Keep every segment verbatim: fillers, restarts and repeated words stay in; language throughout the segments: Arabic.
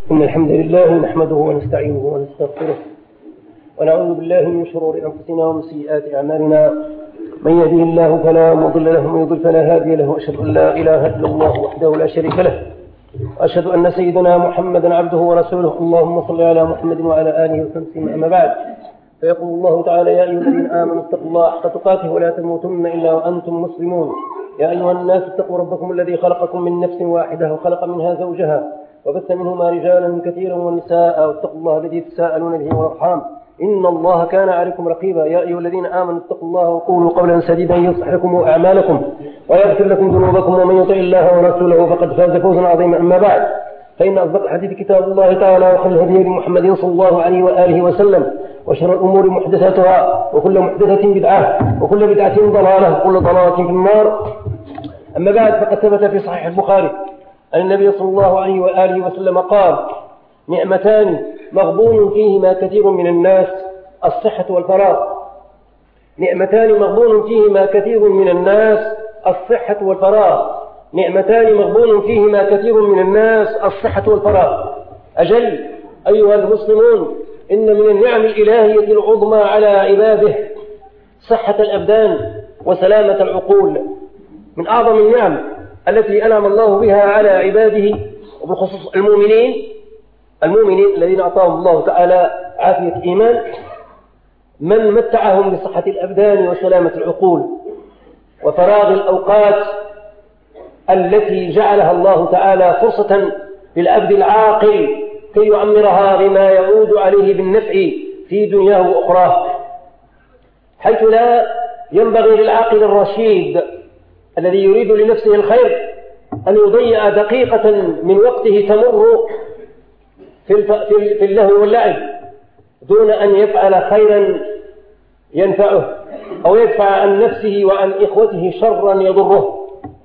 إن الحمد لله نحمده ونستعينه ونستغفره ونعوذ بالله من شرور أنفسنا ومن سيئات أعمالنا. من يهده الله فلا مضل له ومن يضلل فلا هادي له، وأشهد أن لا إله إلا الله وحده لا شريك له، وأشهد أن سيدنا محمدا عبده ورسوله. اللهم صل على محمد وعلى آله وصحبه. أما بعد، فيقول الله تعالى: يا أيها الذين آمنوا اتقوا الله حق تقاته ولا تموتن إلا وأنتم مسلمون. يا أيها الناس اتقوا ربكم الذي خلقكم من نفس واحدة وخلق منها زوجها وبث منهما رجالا كثيرا ونساء، واتقوا الله الذي تساءلون به والأرحام إن الله كان عليكم رقيبا. يا أيها الذين آمنوا اتقوا الله وقولوا قولا سديدا يصلح لكم أعمالكم ويغفر لكم ذنوبكم، ومن يطع الله ورسوله فقد فاز فوزا عظيما. أما بعد، فإن أصدق الحديث كتاب الله تعالى، وخير الهدي محمد صلى الله عليه وآله وسلم، وشر الأمور محدثاتها، وكل محدثة بدعة، وكل بدعة ضلالة، وكل ضلالة في النار. أما بعد، فقد ثبت في صحيح البخاري أن النبي صلى الله عليه وآله وسلم قال: نعمتان مغبون فيهما كثير من الناس، الصحة والفراغ. نعمتان مغبون فيهما كثير من الناس، الصحة والفراغ. نعمتان مغبون فيهما كثير من الناس، الصحة والفراغ. أجل أيها المسلمون، إن من النعم الإلهية العظمى على عباده صحة الأبدان وسلامة العقول. من أعظم النعم التي أنعم الله بها على عباده، وبخصوص المؤمنين المؤمنين الذين أعطاهم الله تعالى عافية إيمان، من متعهم بصحة الأبدان وسلامة العقول وفراغ الأوقات التي جعلها الله تعالى فرصة للعبد العاقل كي يعمرها بما يعود عليه بالنفع في دنياه وأخراه، حيث لا ينبغي للعاقل الرشيد الذي يريد لنفسه الخير أن يضيع دقيقة من وقته تمر في اللهو واللعب دون أن يفعل خيرا ينفعه، أو يدفع عن نفسه وعن إخوته شرا يضره.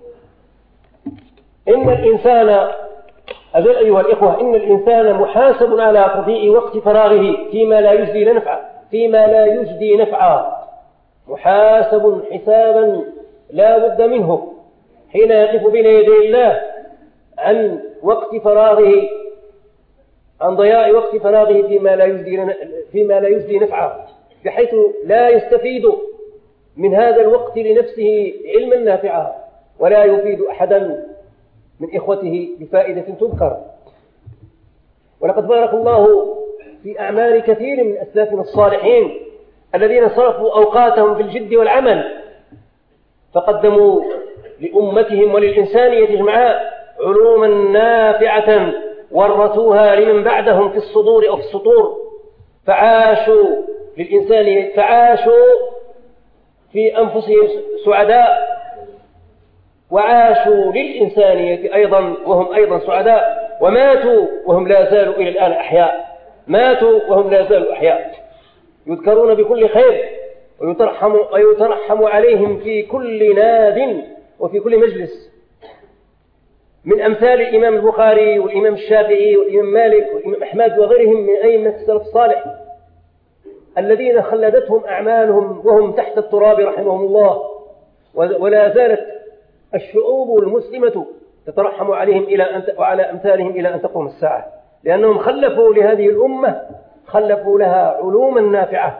إن الإنسان أجل أيها الإخوة، إن الإنسان محاسب على تضييع وقت فراغه فيما لا يجدي نفعا فيما لا يجدي نفعا محاسب حسابا لا بد منه حين يقف بين يدي الله عن وقت فراغه عن ضياع وقت فراغه فيما لا يجدي فيما لا يجدي نفعا، بحيث لا يستفيد من هذا الوقت لنفسه علما نافعا، ولا يفيد أحدا من إخوته بفائدة تذكر. ولقد بارك الله في أعمال كثير من أسلافنا الصالحين الذين صرفوا أوقاتهم في الجد والعمل، فقدموا لأمتهم وللإنسانية جمعاء علوما نافعة ورثوها لمن بعدهم في الصدور أو في السطور، فعاشوا للإنسانية فعاشوا في أنفسهم سعداء، وعاشوا للإنسانية أيضا وهم أيضا سعداء، وماتوا وهم لا زالوا إلى الآن أحياء ماتوا وهم لا زالوا أحياء يذكرون بكل خير، ويترحم, ويترحم عليهم في كل ناد وفي كل مجلس، من أمثال الإمام البخاري والإمام الشافعي والإمام مالك والإمام أحمد وغيرهم من أئمة السلف الصالح الذين خلدتهم أعمالهم وهم تحت التراب رحمهم الله، ولا زالت الشعوب المسلمة تترحم عليهم إلى أن وعلى أمثالهم إلى أن تقوم الساعة، لأنهم خلفوا لهذه الأمة خلفوا لها علوما نافعة.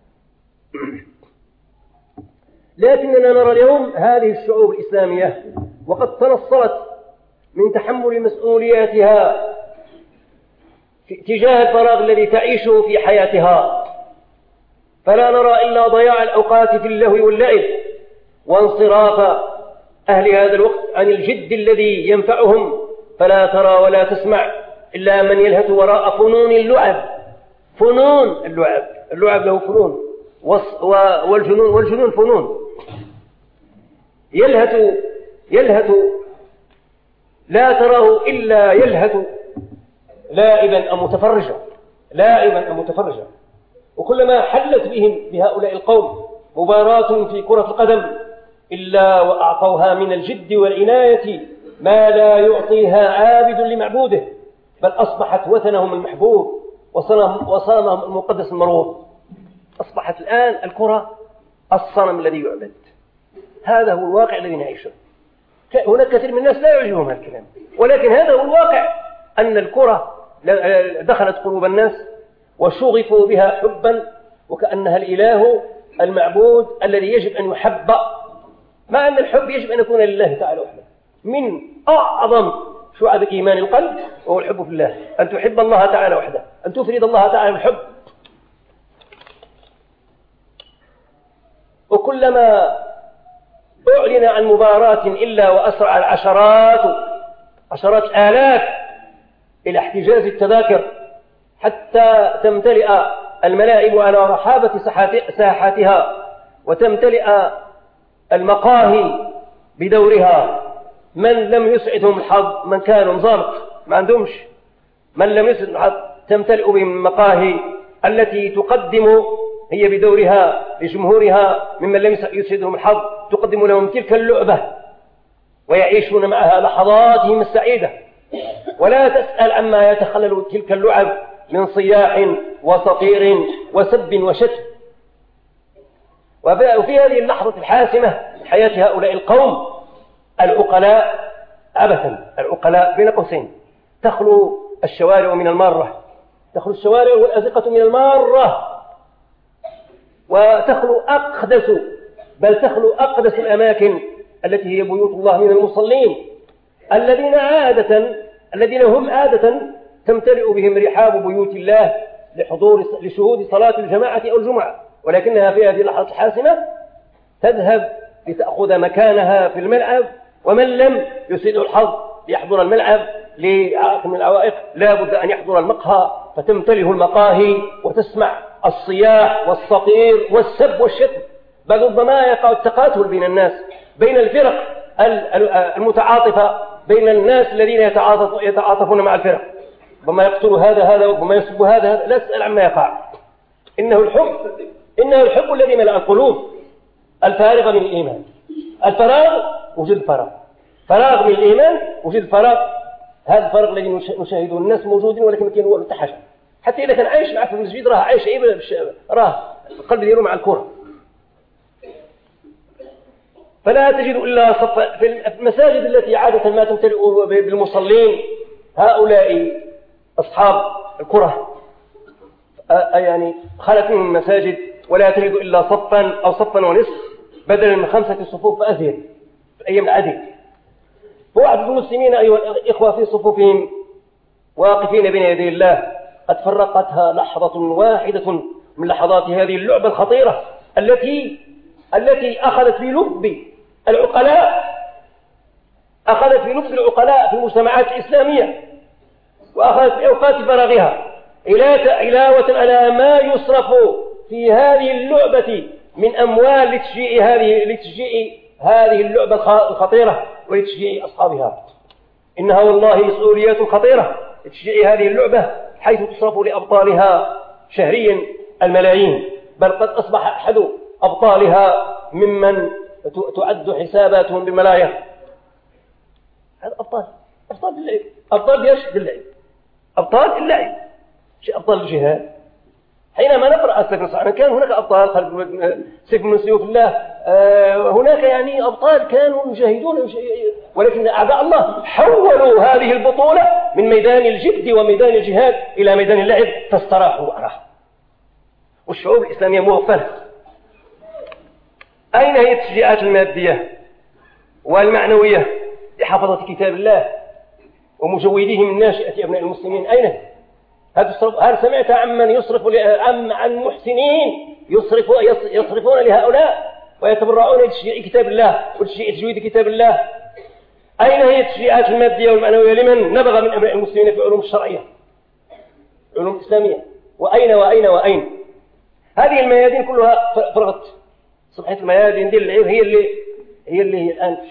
لكننا نرى اليوم هذه الشعوب الإسلامية وقد تنصلت من تحمل مسؤولياتها تجاه الفراغ الذي تعيشه في حياتها، فلا نرى إلا ضياع الأوقات في اللهو واللعب، وانصراف أهل هذا الوقت عن الجد الذي ينفعهم، فلا ترى ولا تسمع إلا من يلهث وراء فنون اللعب. فنون اللعب اللعب له فنون، والجنون والجنون فنون. يلهث يلهث لا تراه إلا يلهث لاعبا أو متفرجا لاعبا أو متفرجا وكلما حلت بهم بهؤلاء القوم مباراة في كرة القدم إلا وأعطوها من الجد والعناية ما لا يعطيها عابد لمعبوده، بل أصبحت وثنهم المحبوب وصنمهم المقدس المرغوب. أصبحت الآن الكرة الصنم الذي يعبد. هذا هو الواقع الذي نعيشه. هناك كثير من الناس لا يعجبهم هذا الكلام، ولكن هذا هو الواقع، أن الكرة دخلت قلوب الناس وشغفوا بها حبا، وكأنها الإله المعبود الذي يجب أن يحب، مع أن الحب يجب أن يكون لله تعالى وحده. من أعظم شعب إيمان القلب وهو الحب في الله، أن تحب الله تعالى وحده، أن تفرد الله تعالى بالحب. وكلما أعلن عن مباراة إلا وأسرع العشرات عشرات الآلاف إلى احتجاز التذاكر حتى تمتلئ الملاعب على رحابة ساحاتها، وتمتلئ المقاهي بدورها. من لم يسعدهم الحظ، من كانوا مزارق ما عندهمش، من لم يسعدهم الحظ تمتلئ بهم المقاهي التي تقدم هي بدورها لجمهورها ممن لم يسعدهم الحظ، تقدم لهم تلك اللعبة ويعيشون معها لحظاتهم السعيدة، ولا تسأل عما يتخلل تلك اللعب من صياح وصفير وسب وشتم. وفي هذه اللحظة الحاسمة من حياة هؤلاء القوم العقلاء عبثا، العقلاء بين قوسين، تخلو الشوارع من المارة، تخلو الشوارع والأزقة من المارة، وتخلو أقدس بل تخلو أقدس الأماكن التي هي بيوت الله من المصلين الذين عادة الذين هم عادة تمتلئ بهم رحاب بيوت الله لحضور لشهود صلاة الجماعة أو الجمعة، ولكنها في هذه اللحظة الحاسمة تذهب لتأخذ مكانها في الملعب، ومن لم يسعده الحظ ليحضر الملعب لعائق من العوائق لا بد أن يحضر المقهى، فتمتلئ المقاهي وتسمع الصياح والصفير والسب والشتم، بل ربما يقع التقاتل بين الناس، بين الفرق المتعاطفة، بين الناس الذين يتعاطف يتعاطفون مع الفرق، ربما يقتل هذا هذا وربما يسب هذا هذا، لا تسأل عما يقع. إنه الحب إنه الحب الذي ملأ القلوب الفارغة من الإيمان. الفراغ وجود الفراغ، فراغ من الإيمان وجود الفراغ. هذا الفراغ الذي نشاهده الناس موجودين ولكن كان هو متحشر، حتى إذا كان عايش معه في المسجد راه عايش إيه، راه القلب ديالو مع الكرة. فلا تجد إلا صف في المساجد التي عادة ما تمتلئ بالمصلين هؤلاء أصحاب الكرة، يعني خلت منهم المساجد ولا تجد إلا صفا أو صفا ونصف بدلا من خمسة صفوف فأزيد في أيام العديد. وعدد المسلمين أيها الإخوة في صفوفهم واقفين بين يدي الله قد فرقتها لحظة واحدة من لحظات هذه اللعبة الخطيرة التي التي أخذت في لب العقلاء أخذت في لب العقلاء في المجتمعات الإسلامية، وأخذت في أوقات فراغها علاوة على ما يصرف في هذه اللعبة من أموال لتشجيع هذه لتشجيع هذه اللعبة الخطيرة ولتشجيع أصحابها. إنها والله مسؤوليات خطيرة لتشجيع هذه اللعبة، حيث تصرف لأبطالها شهريا الملايين، بل قد أصبح أحد أبطالها ممن تعد حساباتهم بالملايين. هذا أبطال أبطال باللعب، أبطال ليش باللعب، أبطال اللعب، شيء أبطال الجهاد. حينما نقرأ سيف النصر كان هناك أبطال سيف من سيوف الله، هناك يعني أبطال كانوا يجاهدون، ولكن أعداء الله حولوا هذه البطولة من ميدان الجد وميدان الجهاد إلى ميدان اللعب فاستراحوا وأراحوا. والشعوب الإسلامية مغفلة. أين هي التشجيعات المادية والمعنوية لحفظة كتاب الله ومجوديه من ناشئة أبناء المسلمين؟ أين؟ هل سمعت عمن يصرف عن عن محسنين يصرف يصرفون لهؤلاء ويتبرعون لتشجيع كتاب الله وتشجيع تجويد كتاب الله؟ أين هي التشجيعات المادية والمعنوية لمن نبغى من أبناء المسلمين في العلوم الشرعية، العلوم الإسلامية؟ وأين وأين وأين؟ هذه الميادين كلها فرغت. صبحت الميادين دي اللعب هي اللي هي اللي هي الآن.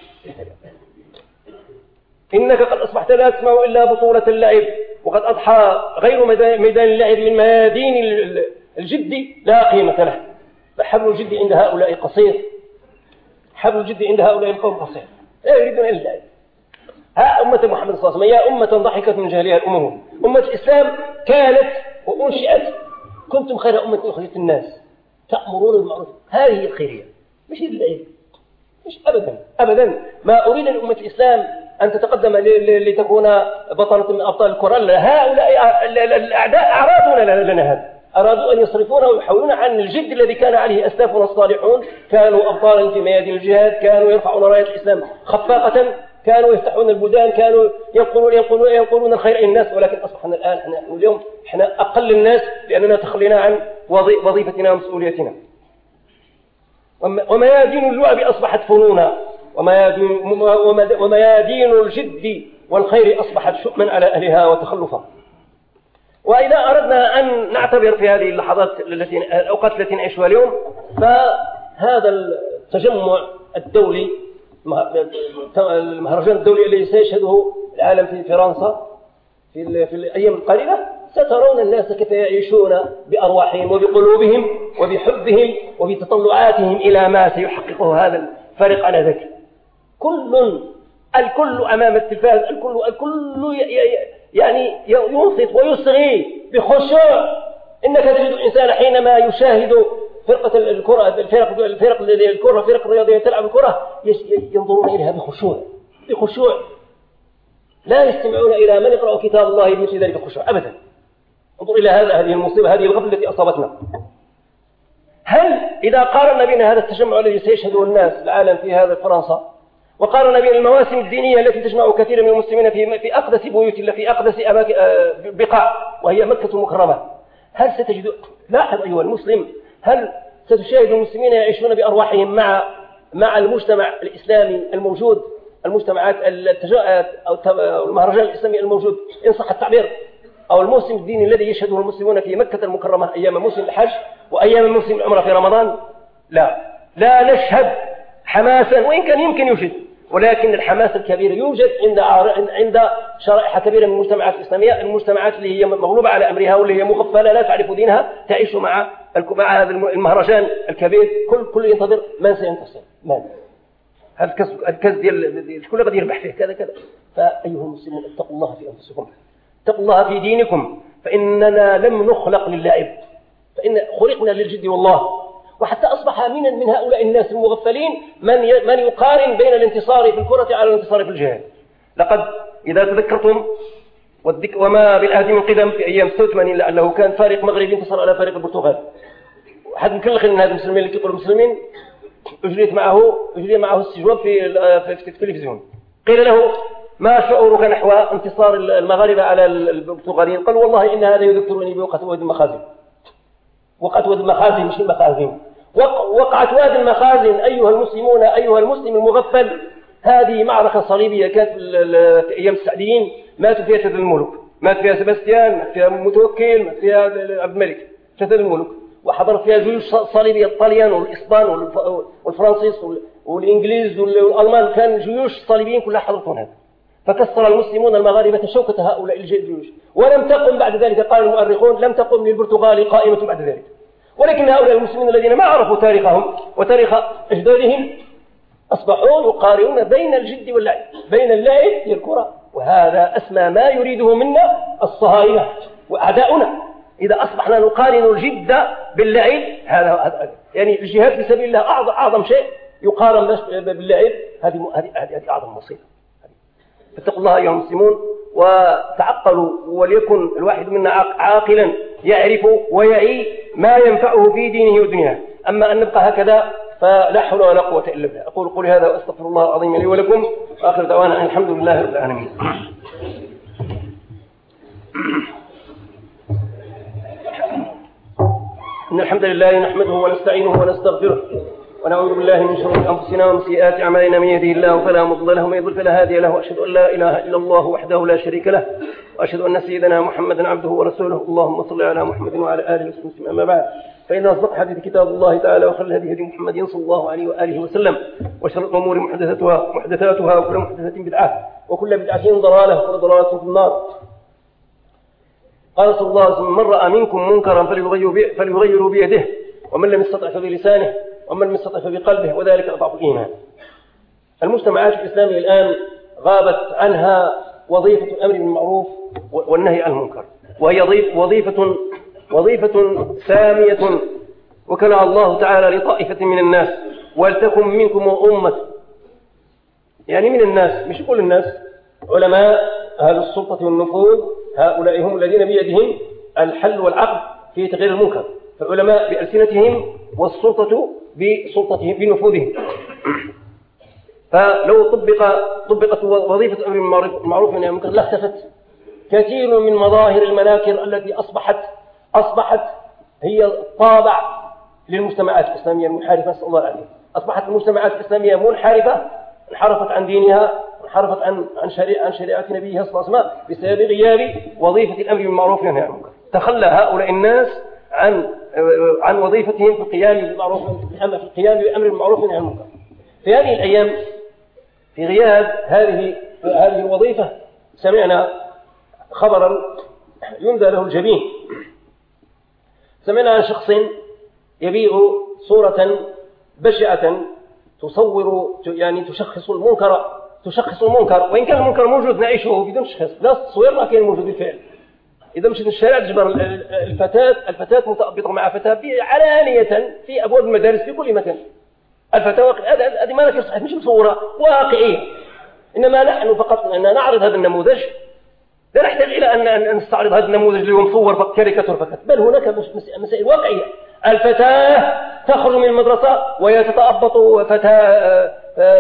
إنك قد أصبحت لا تسمع إلا بطولة اللعب، وقد أضحى غير ميدان اللعب من ميادين الجد لا قيمة له. فحبل الجد عند هؤلاء قصير، حبل الجد عند هؤلاء القوم قصير، لا يريدون إلا اللعب. ها أمة محمد صلى الله عليه وسلم يا أمة ضحكت من جهلها الأمم. أمة الإسلام كانت وأنشئت كنتم خير أمة أخرجت الناس تأمرون بالمعروف. هذه هي الخيرية، مش اللعب، مش أبدا أبدا. ما أريد لأمة الإسلام أن تتقدم لتكون بطلة من أبطال الكرة. هؤلاء الأعداء أرادوا لنا هذا، أرادوا أن يصرفونا ويحولون عن الجد الذي كان عليه أسلافنا الصالحون. كانوا أبطالا في ميادين الجهاد، كانوا يرفعون راية الإسلام خفاقة، كانوا يفتحون البلدان، كانوا ينقلون ينقلون ينقلون الخير إلى الناس. ولكن أصبحنا الآن نحن اليوم إحنا أقل الناس لأننا تخلينا عن وظيفتنا ومسؤوليتنا. وميادين اللعب أصبحت فنونا، وميادين, وميادين الجد والخير أصبحت شؤما على أهلها وتخلفا. وإذا أردنا أن نعتبر في هذه اللحظات التي الأوقات التي نعيشها اليوم، فهذا التجمع الدولي، المهرجان الدولي الذي سيشهده العالم في فرنسا في, في الأيام القليلة، سترون الناس كيف يعيشون بأرواحهم وبقلوبهم وبحبهم وبتطلعاتهم إلى ما سيحققه هذا الفريق على ذلك. كل الكل أمام التلفاز، الكل الكل يعني ينصت ويصغي بخشوع. إنك تجد الإنسان حينما يشاهد فرقة الكرة الفرق الفرق الكرة فرق الرياضية تلعب الكرة ينظرون إليها بخشوع بخشوع لا يستمعون إلى من يقرأ كتاب الله بمثل ذلك الخشوع أبدا. انظر إلى هذا هذه المصيبة، هذه الغفلة التي أصابتنا. هل إذا قارنا بين هذا التجمع الذي سيشهده الناس العالم في هذا فرنسا، وقارنا بين المواسم الدينية التي تجمع كثير من المسلمين في في أقدس بيوت الله، في أقدس أماكن بقاع وهي مكة المكرمة، هل ستجد؟ لاحظ أيها المسلم، هل ستشاهد المسلمين يعيشون بأرواحهم مع مع المجتمع الإسلامي الموجود، المجتمعات أو المهرجان الإسلامي الموجود إن صح التعبير، أو الموسم الديني الذي يشهده المسلمون في مكة المكرمة أيام موسم الحج وأيام موسم العمرة في رمضان؟ لا لا نشهد حماسا، وإن كان يمكن يوجد، ولكن الحماس الكبير يوجد عند عند شرائح كبيرة من المجتمعات الإسلامية، المجتمعات اللي هي مغلوبة على أمرها واللي هي مغفلة لا تعرف دينها، تعيش مع مع هذا المهرجان الكبير. كل كل ينتظر من سينتصر، من هذا الكاس الكاس ديال كل غادي يربح فيه كذا كذا. فأيها المسلمون اتقوا الله في أنفسكم، اتقوا الله في دينكم، فإننا لم نخلق للعب، فإن خلقنا للجد والله. وحتى أصبح من من هؤلاء الناس المغفلين من من يقارن بين الانتصار في الكرة على الانتصار في الجهاد. لقد إذا تذكرتم وما بالعهد من قدم في أيام ستة وثمانين لعله كان فريق مغربي انتصر على فريق البرتغال. واحد من كل من هذا المسلمين اللي كيقولوا مسلمين أجريت معه أجري معه استجواب في في التلفزيون. قيل له ما شعورك نحو انتصار المغاربة على البرتغاليين؟ قال والله إن هذا يذكرني بوقت وادي المخازن. وقعت وادي المخازن مش المخازن، وقعت وادي المخازن أيها المسلمون، أيها المسلم المغفل. هذه معركة صليبية كانت في أيام السعديين، ماتوا فيها ثلاثة الملوك، مات فيها سباستيان، مات فيها متوكل، مات فيها عبد الملك، ثلاثة الملوك. وحضرت فيها جيوش صليبية، الطليان والإسبان والفرنسيس والإنجليز والألمان، كان جيوش صليبيين كلها حضرتهم هذا. فكسر المسلمون المغاربة شوكة هؤلاء الجيوش، ولم تقم بعد ذلك، قال المؤرخون لم تقم للبرتغال قائمة بعد ذلك. ولكن هؤلاء المسلمين الذين ما عرفوا تاريخهم وتاريخ أجدادهم أصبحوا يقارنون بين الجد واللعب، بين اللعب والكرة، وهذا أسمى ما يريده منا الصهاينة وأعداؤنا. إذا أصبحنا نقارن الجد باللعب، هذا يعني الجهاد في سبيل الله أعظم, أعظم شيء يقارن باللعب، هذه هذه أعظم مصيبة. فاتقوا الله أيها المسلمون وتعقلوا، وليكن الواحد منا عاقلا يعرف ويعي ما ينفعه في دينه ودنياه. أما أن نبقى هكذا فلا حول ولا قوة إلا بالله. أقول قولي هذا وأستغفر الله العظيم لي ولكم، وآخر دعوانا الحمد لله رب العالمين. إن الحمد لله نحمده ونستعينه ونستغفره، ونعوذ بالله من شرور أنفسنا ومن سيئات أعمالنا. من يهده الله فلا مضل له ومن يضلل فلا هادي له، وأشهد أن لا إله إلا الله وحده لا شريك له، وأشهد أن سيدنا محمدا عبده ورسوله. اللهم صل على محمد وعلى آله وصحبه. أما بعد، فإن أصدق الحديث كتاب الله تعالى، وخير الهدي هدي محمد صلى الله عليه وآله وسلم، وشر الأمور محدثاتها محدثاتها وكل محدثة بدعة، وكل بدعة ضلالة، وكل ضلالة في النار. قال صلى الله عليه وسلم: من رأى منكم منكرا فليغيروا بيده، ومن لم يستطع فبلسانه، ومن لم يستطع فبقلبه، وذلك أضعف الإيمان. المجتمعات الإسلامية الآن غابت عنها وظيفة الأمر بالمعروف والنهي عن المنكر، وهي وظيفة وظيفة سامية وكلها الله تعالى لطائفة من الناس: ولتكن منكم أمة. يعني من الناس، مش كل الناس، علماء أهل السلطة والنفوذ هؤلاء هم الذين بيدهم الحل والعقد في تغيير المنكر، فالعلماء بألسنتهم والسلطة بسلطتهم بنفوذهم. فلو طبق طبقت وظيفة أمر المعروف والنهي عن المنكر لاختفت كثير من مظاهر المناكر التي أصبحت أصبحت هي الطابع للمجتمعات الإسلامية المنحرفة، نسأل الله العافية. أصبحت المجتمعات الإسلامية منحرفة، انحرفت عن دينها، انحرفت عن عن شريعة عن شريعة نبيها صلى الله عليه وسلم بسبب غياب وظيفة الأمر بالمعروف والنهي عن المنكر. تخلى هؤلاء الناس عن عن وظيفتهم في القيام بالمعروف في القيام بأمر المعروف والنهي عن المنكر. في هذه الأيام في غياب هذه هذه الوظيفة سمعنا خبرا يندى له الجبين. سمعنا عن شخص يبيع صورة بشعة تصور يعني تشخص المنكر تشخص المنكر وإن كان المنكر موجود نعيشه بدون تشخيص، لا التصوير ما كان موجود بالفعل. إذا مشيت الشارع تجبر الفتاة الفتاة متأبطة مع فتاة علانية في أبواب المدارس في كل مكان. الفتاة هذه ما نكر صحيح مش مصورة واقعية، إنما نحن فقط أن نعرض هذا النموذج، لا نحتاج إلى أن نستعرض هذا النموذج اللي هو مصور كاريكاتور فقط، بل هناك مسائل واقعية. الفتاة تخرج من المدرسة وهي تتأبط فتاة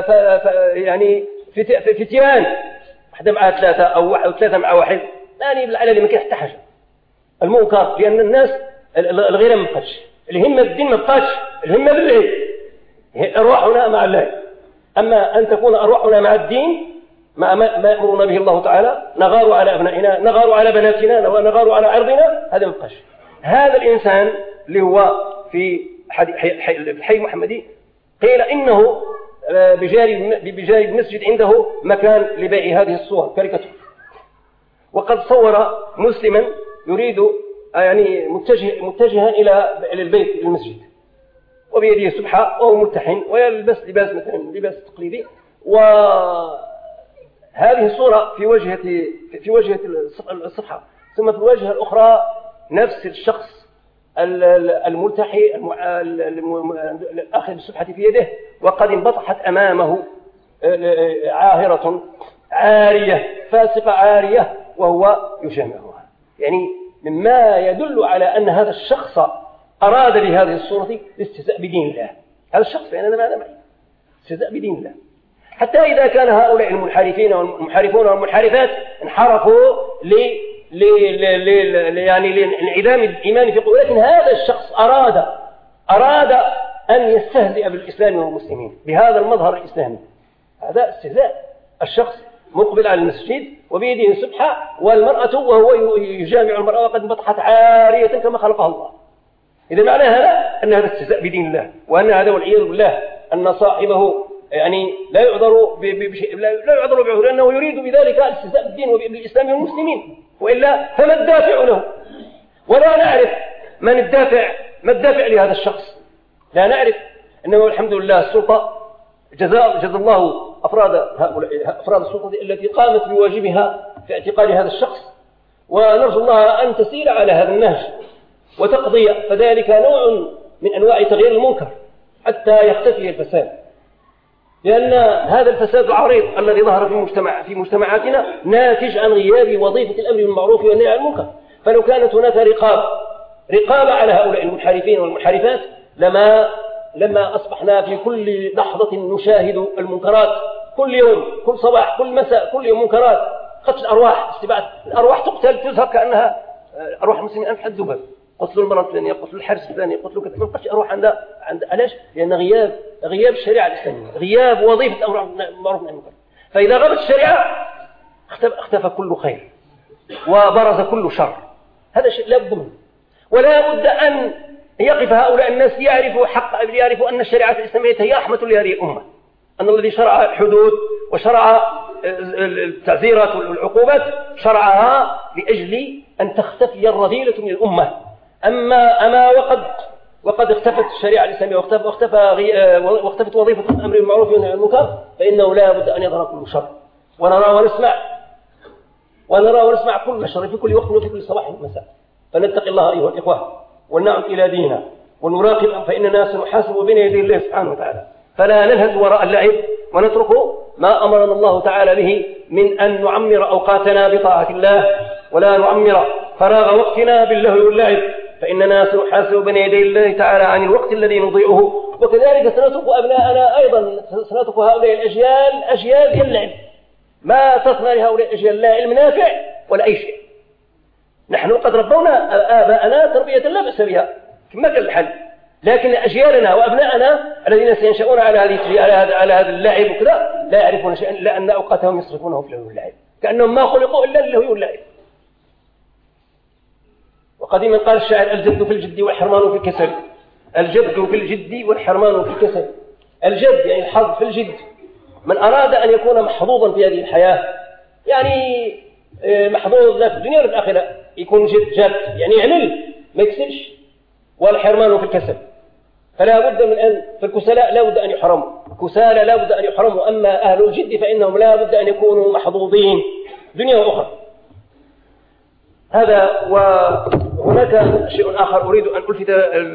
يعني فتيان، واحدة معها ثلاثة أو ثلاثة مع واحد، يعني بالعلالي ما كاين حتى حاجة. المنكر لأن الناس الغيرة ما بقاتش، الهمة بالدين ما بقاتش، الهمة بالله، أرواحنا مع الله. أما أن تكون أرواحنا مع الدين ما ما يأمرنا به الله تعالى، نغار على أبنائنا، نغار على بناتنا، نغار على عرضنا، هذا ما بقاش. هذا الإنسان اللي هو في الحي المحمدي قيل إنه بجانب بجانب المسجد عنده مكان لبيع هذه الصور كاريكاتور، وقد صور مسلما يريد يعني متجه متجها إلى البيت المسجد وبيده سبحة وهو ملتحن ويلبس لباس مثلا لباس تقليدي، وهذه الصورة في وجهة في وجهة الصفحة، ثم في الوجهة الأخرى نفس الشخص الملتحي الأخذ السبحة في يده وقد انبطحت أمامه عاهرة عارية فاسقة عارية وهو يجامعها. يعني مما يدل على أن هذا الشخص أراد بهذه الصورة الاستهزاء بدين الله. هذا الشخص يعني أنا معي استهزاء بدين الله، حتى إذا كان هؤلاء المنحرفين والمنحرفون والمنحرفات انحرفوا ل ل ل يعني لانعدام الإيمان في قلوبهم، لكن هذا الشخص أراد أراد أن يستهزئ بالإسلام والمسلمين بهذا المظهر الإسلامي. هذا استهزاء. الشخص مقبل على المسجد وبيده سبحة والمرأة وهو يجامع المرأة وقد انبطحت عارية كما خلقها الله. إذا معنى هذا أن هذا استهزاء بدين الله، وأن هذا والعياذ بالله أن صاحبه يعني لا يعذر بشيء، لا يعذر بعذر لأنه يريد بذلك الاستهزاء بالدين وبالإسلام والمسلمين، وإلا فما الدافع له؟ ولا نعرف من الدافع، ما الدافع لهذا الشخص، لا نعرف. إنما الحمد لله السلطة جزاء جزا الله أفراد هؤلاء أفراد السلطة التي قامت بواجبها في اعتقال هذا الشخص، ونرجو الله أن تسير على هذا النهج وتقضي، فذلك نوع من أنواع تغيير المنكر حتى يختفي الفساد، لأن هذا الفساد العريض الذي ظهر في المجتمع في مجتمعاتنا ناتج عن غياب وظيفة الأمر بالمعروف والنهي عن المنكر. فلو كانت هناك رقاب رقابة على هؤلاء المنحرفين والمنحرفات لما لما أصبحنا في كل لحظة نشاهد المنكرات، كل يوم كل صباح كل مساء كل يوم منكرات، قتل الأرواح، استبعاد الأرواح تقتل تظهر كأنها أرواح المسلمين أنفح الذباب، قتلوا المرأة الثانية، قتلوا الحارس الثاني، قتلوا كذا، ما بقاش أروح عند عند علاش؟ لأن غياب غياب الشريعة الإسلامية، غياب وظيفة أمر بالمعروف والنهي عن المنكر. فإذا غابت الشريعة اختفى كل خير وبرز كل شر. هذا شيء لا بد منه، ولا بد أن يقف هؤلاء الناس يعرفوا حق يعرفوا أن الشريعة الإسلامية هي رحمة لهذه الأمة، أن الذي شرع الحدود وشرع التعزيرات والعقوبات شرعها لأجل أن تختفي الرذيلة من الأمة. أما أما وقد وقد اختفت الشريعة الإسلامية واختفى واختفى واختفت وظيفة الأمر بالمعروف والنهي عن المنكر، فإنه لا بد أن يظهر كل شر، ونرى ونسمع ونرى ونسمع كل شر في كل وقت وفي كل صباح ومساء. فنتقي الله أيها الإخوة ونعد إلى ديننا ونراقب، فإننا سنحاسب بين يدي الله سبحانه وتعالى، فلا نلهث وراء اللعب ونترك ما أمرنا الله تعالى به من أن نعمر أوقاتنا بطاعة الله ولا نعمر فراغ وقتنا باللهو واللعب، فإننا سنحاسب بين يدي الله تعالى عن الوقت الذي نضيعه. وكذلك سنترك أبناءنا أيضا، سنترك هؤلاء الأجيال أجيال اللعب، ما تصنع لهؤلاء الأجيال لا علم نافع ولا أي شيء. نحن قد ربونا آباءنا تربية لا بأس بها كما قال الحل، لكن أجيالنا وأبناءنا الذين سينشأون على هذه على هذا على هذا اللعب وكذا لا يعرفون شيئا إلا أن أوقاتهم يصرفونه في اللهو واللعب، كأنهم ما خلقوا إلا للهو واللعب. وقديما قال الشاعر: الجد في الجد والحرمان في الكسل. الجد في الجد والحرمان في الكسل. الجد يعني الحظ في الجد، من أراد أن يكون محظوظا في هذه الحياة، يعني محظوظ لا في الدنيا ولا في الآخرة، يكون جد جد يعني يعمل ما يكسلش. والحرمان في الكسل، فلا بد من أن فالكسلاء لا بد أن يحرموا، كسالى لا بد أن يحرموا، أما أهل الجد فإنهم لا بد أن يكونوا محظوظين دنيا وأخرى. هذا. وهناك شيء آخر أريد أن ألفت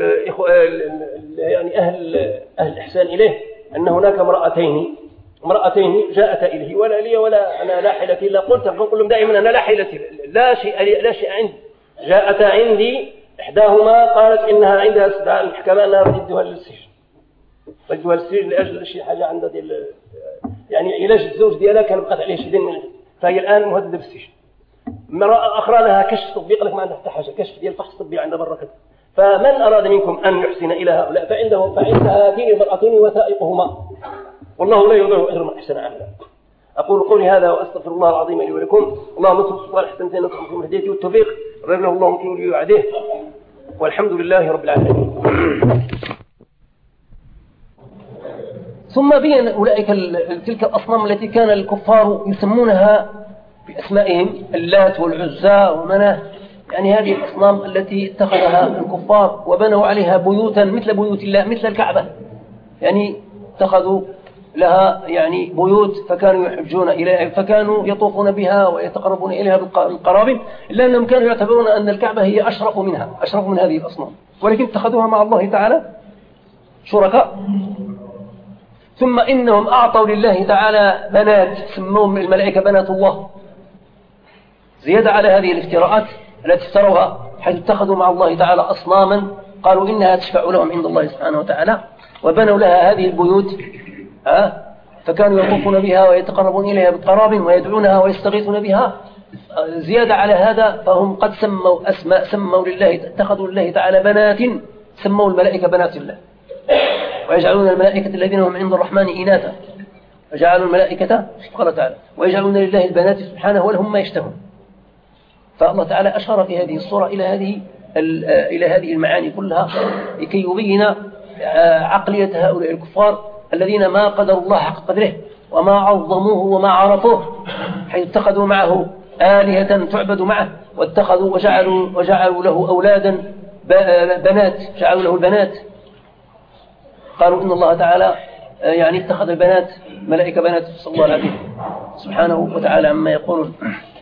يعني أهل أهل الإحسان إليه، أن هناك امرأتين امرأتين جاءتا إليه ولا لي ولا أنا لا حيلة لا قلت أقول لهم دائما أنا لا حيلة لا شيء لا شيء عندي. جاءتا عندي إحداهما قالت إنها عندها استدعاء المحكمة أنها ردها للسجن، ردها للسجن لأجل شيء حاجة عندها ديال يعني علاج الزوج ديالها كان بقات عليه شي دين، فهي الآن مهددة بالسجن. امرأة أخرى لها كشف طبي، قال لك ما عندها حتى حاجة، كشف ديال فحص طبي عندها برا كذا. فمن أراد منكم أن يحسن إلى هؤلاء فعنده فعند هاتين المرأتين وثائقهما، والله لا يضيع أجر من أحسن عملا. أقول قولي هذا وأستغفر الله العظيم لي ولكم. اللهم انصر صالح السنتين نصرهم في الهداية والتوفيق، رب له الله في ولي وعده، والحمد لله رب العالمين. ثم بين أولئك تلك الأصنام التي كان الكفار يسمونها بأسمائهم اللات والعزى ومناه، يعني هذه الأصنام التي اتخذها الكفار وبنوا عليها بيوتا مثل بيوت الله، مثل الكعبة، يعني اتخذوا لها يعني بيوت فكانوا يحجون إليها، فكانوا يطوفون بها ويتقربون إليها بالقرابين، إلا أنهم كانوا يعتبرون أن الكعبة هي أشرف منها، أشرف من هذه الأصنام، ولكن اتخذوها مع الله تعالى شركاء. ثم إنهم أعطوا لله تعالى بنات، سموهم الملائكة بنات الله، زيادة على هذه الافتراءات التي افتروها، حيث اتخذوا مع الله تعالى أصناما قالوا إنها تشفع لهم عند الله سبحانه وتعالى، وبنوا لها هذه البيوت فكانوا يطوفون بها ويتقربون إليها بالقراب ويدعونها ويستغيثون بها. زيادة على هذا فهم قد سموا أسماء، سموا لله، اتخذوا لله تعالى بنات، سموا الملائكة بنات الله، ويجعلون الملائكة الذين هم عند الرحمن إناثا، وجعلوا الملائكة قال تعالى ويجعلون لله البنات سبحانه ولهم ما يشتهون. فالله تعالى أشار في هذه الصورة إلى هذه إلى هذه المعاني كلها لكي يبين عقلية هؤلاء الكفار الذين ما قدروا الله حق قدره وما عظموه وما عرفوه، حيث اتخذوا معه آلهة تعبد معه، واتخذوا وجعلوا, وجعلوا له أولادا بنات، جعلوا له البنات، قالوا إن الله تعالى يعني اتخذ البنات ملائكة بنات، صلى الله عليه سبحانه وتعالى عما يقولون.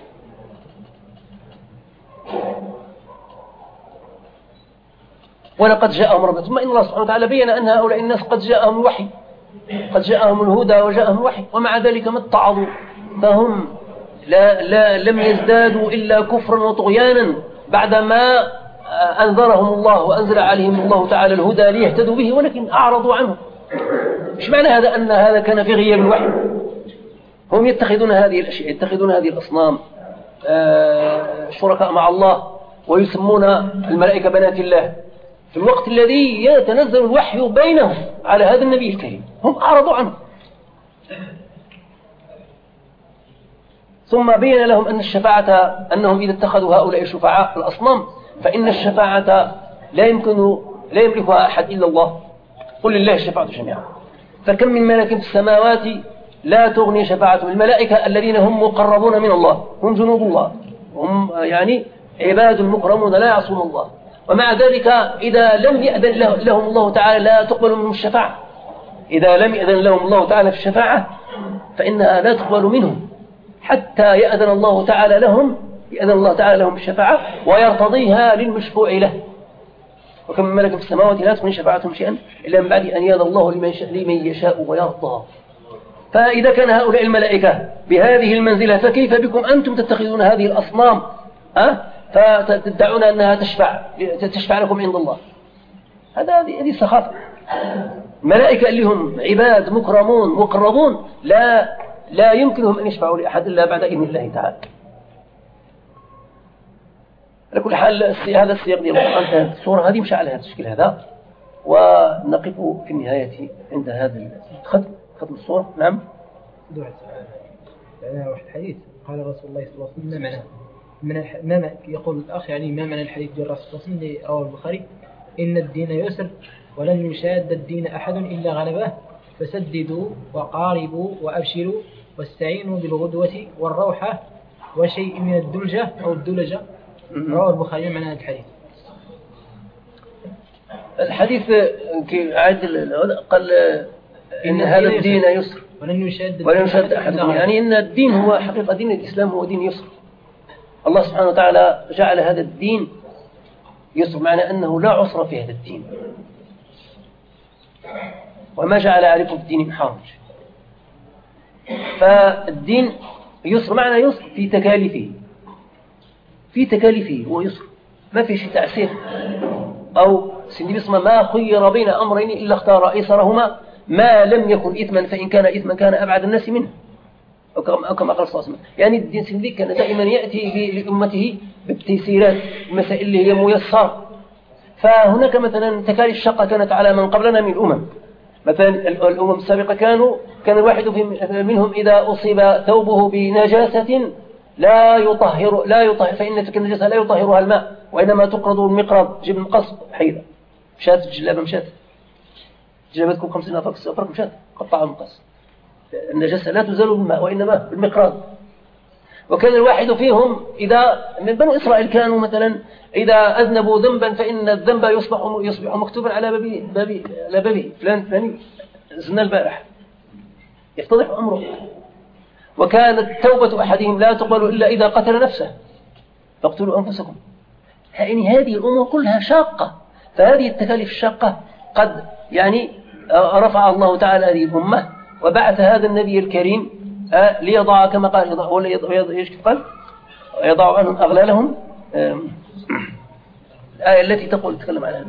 ولقد جاءهم ربهم، ثم إن الله سبحانه وتعالى بيّن أن هؤلاء الناس قد جاءهم الوحي، قد جاءهم الهدى وجاءهم الوحي، ومع ذلك ما اتعظوا، فهم لا لا لم يزدادوا إلا كفرا وطغيانا بعدما أنذرهم الله وأنزل عليهم الله تعالى الهدى ليهتدوا به، ولكن أعرضوا عنه. مش معنى هذا أن هذا كان في غياب الوحي؟ هم يتخذون هذه الأشياء، يتخذون هذه الأصنام شركاء مع الله، ويسمون الملائكة بنات الله في الوقت الذي يتنزل الوحي بينهم على هذا النبي الكريم، هم أعرضوا عنه. ثم بين لهم أن الشفاعة، أنهم إذا اتخذوا هؤلاء الشفعاء الأصنام فإن الشفاعة لا يمكن لا يملكها أحد إلا الله، قل لله الشفاعة جميعا. فكم من ملك في السماوات لا تغني شفاعتهم، الملائكة الذين هم مقربون من الله، هم جنود الله، هم يعني عباد مكرمون لا يعصون الله، ومع ذلك إذا لم يأذن لهم الله تعالى لا تقبل منهم الشفاعة، إذا لم يأذن لهم الله تعالى في الشفاعة فإنها لا تقبل منهم حتى يأذن الله تعالى لهم، يأذن الله تعالى لهم بالشفاعة ويرتضيها للمشفوع له. وكم من ملك في السماوات لا تغني شفاعتهم شيئا إلا من بعد أن يأذن الله لمن يشاء, لمن يشاء ويرضى. فإذا كان هؤلاء الملائكة بهذه المنزلة فكيف بكم أنتم تتخذون هذه الأصنام أه؟ فتدعون أنها تشفع تشفع لكم عند الله؟ هذا هذه سخافة. الملائكة اللي هم عباد مكرمون مقربون لا لا يمكنهم أن يشفعوا لأحد إلا بعد إذن الله تعالى. على كل حال هذا السياق ديال القرآن، السورة هذه مشى على هذا الشكل هذا، ونقف في النهاية عند هذا الختم ختم السورة. نعم. دعاء يعني واحد الحديث قال رسول الله صلى الله عليه وسلم ما معناه من الح... ما يقول الأخ يعني ما معنى الحديث ديال الرسول صلى الله عليه وسلم اللي رواه البخاري: إن الدين يسر ولن يشاد الدين أحد إلا غلبه فسددوا وقاربوا وأبشروا واستعينوا بالغدوة والروحة وشيء من الدلجة أو الدلجة. رواه البخاري. معنى هذا الحديث الحديث قال إن هذا الدين يسر ولن يشاد ولن يشاد أحد، يعني إن الدين هو حقيقة دين الإسلام هو دين يسر. الله سبحانه وتعالى جعل هذا الدين يسر، معنى أنه لا عسر في هذا الدين، وما جعل عليكم في الدين من حرج. فالدين يسر، معنى يسر في تكاليفه في تكاليفه هو يسر، ما في شيء تعسير. أو سيدي بسمه ما خير بين أمرين إلا اختار أيسرهما ما لم يكن إثما فإن كان إثما كان أبعد الناس منه، أو كما قال صلى الله عليه وسلم. يعني الدين سيدي كان دائما يأتي لأمته بالتيسيرات، المسائل اللي هي ميسرة. فهناك مثلا تكاليف شقة كانت على من قبلنا من الأمم، مثلا الأمم السابقة كانوا كان الواحد منهم إذا أصيب ثوبه بنجاسة لا يطهر لا يطهر فإن تلك النجاسة لا يطهرها الماء، وإنما تقرض المقرض، جيب المقص حيدة مشات الجلابة مشات جلابتكم خمسين أفرق مشات قطع المقص. النجاسة لا تزال بالماء وإنما بالمقرض. وكان الواحد فيهم إذا من بنو إسرائيل كانوا مثلا إذا أذنبوا ذنبا فإن الذنب يصبح يصبح مكتوبا على بابه بابه على بابه فلان فلان زنا البارح، يفتضح أمره. وكانت توبة أحدهم لا تقبل إلا إذا قتل نفسه، فاقتلوا أنفسكم. يعني هذه الأمور كلها شاقة، فهذه التكاليف الشاقة قد يعني رفع الله تعالى هذه الأمة وبعث هذا النبي الكريم ليضع كما قال ولا قال يضع عنهم أغلالهم، الآية التي تقول تتكلم عن هذا.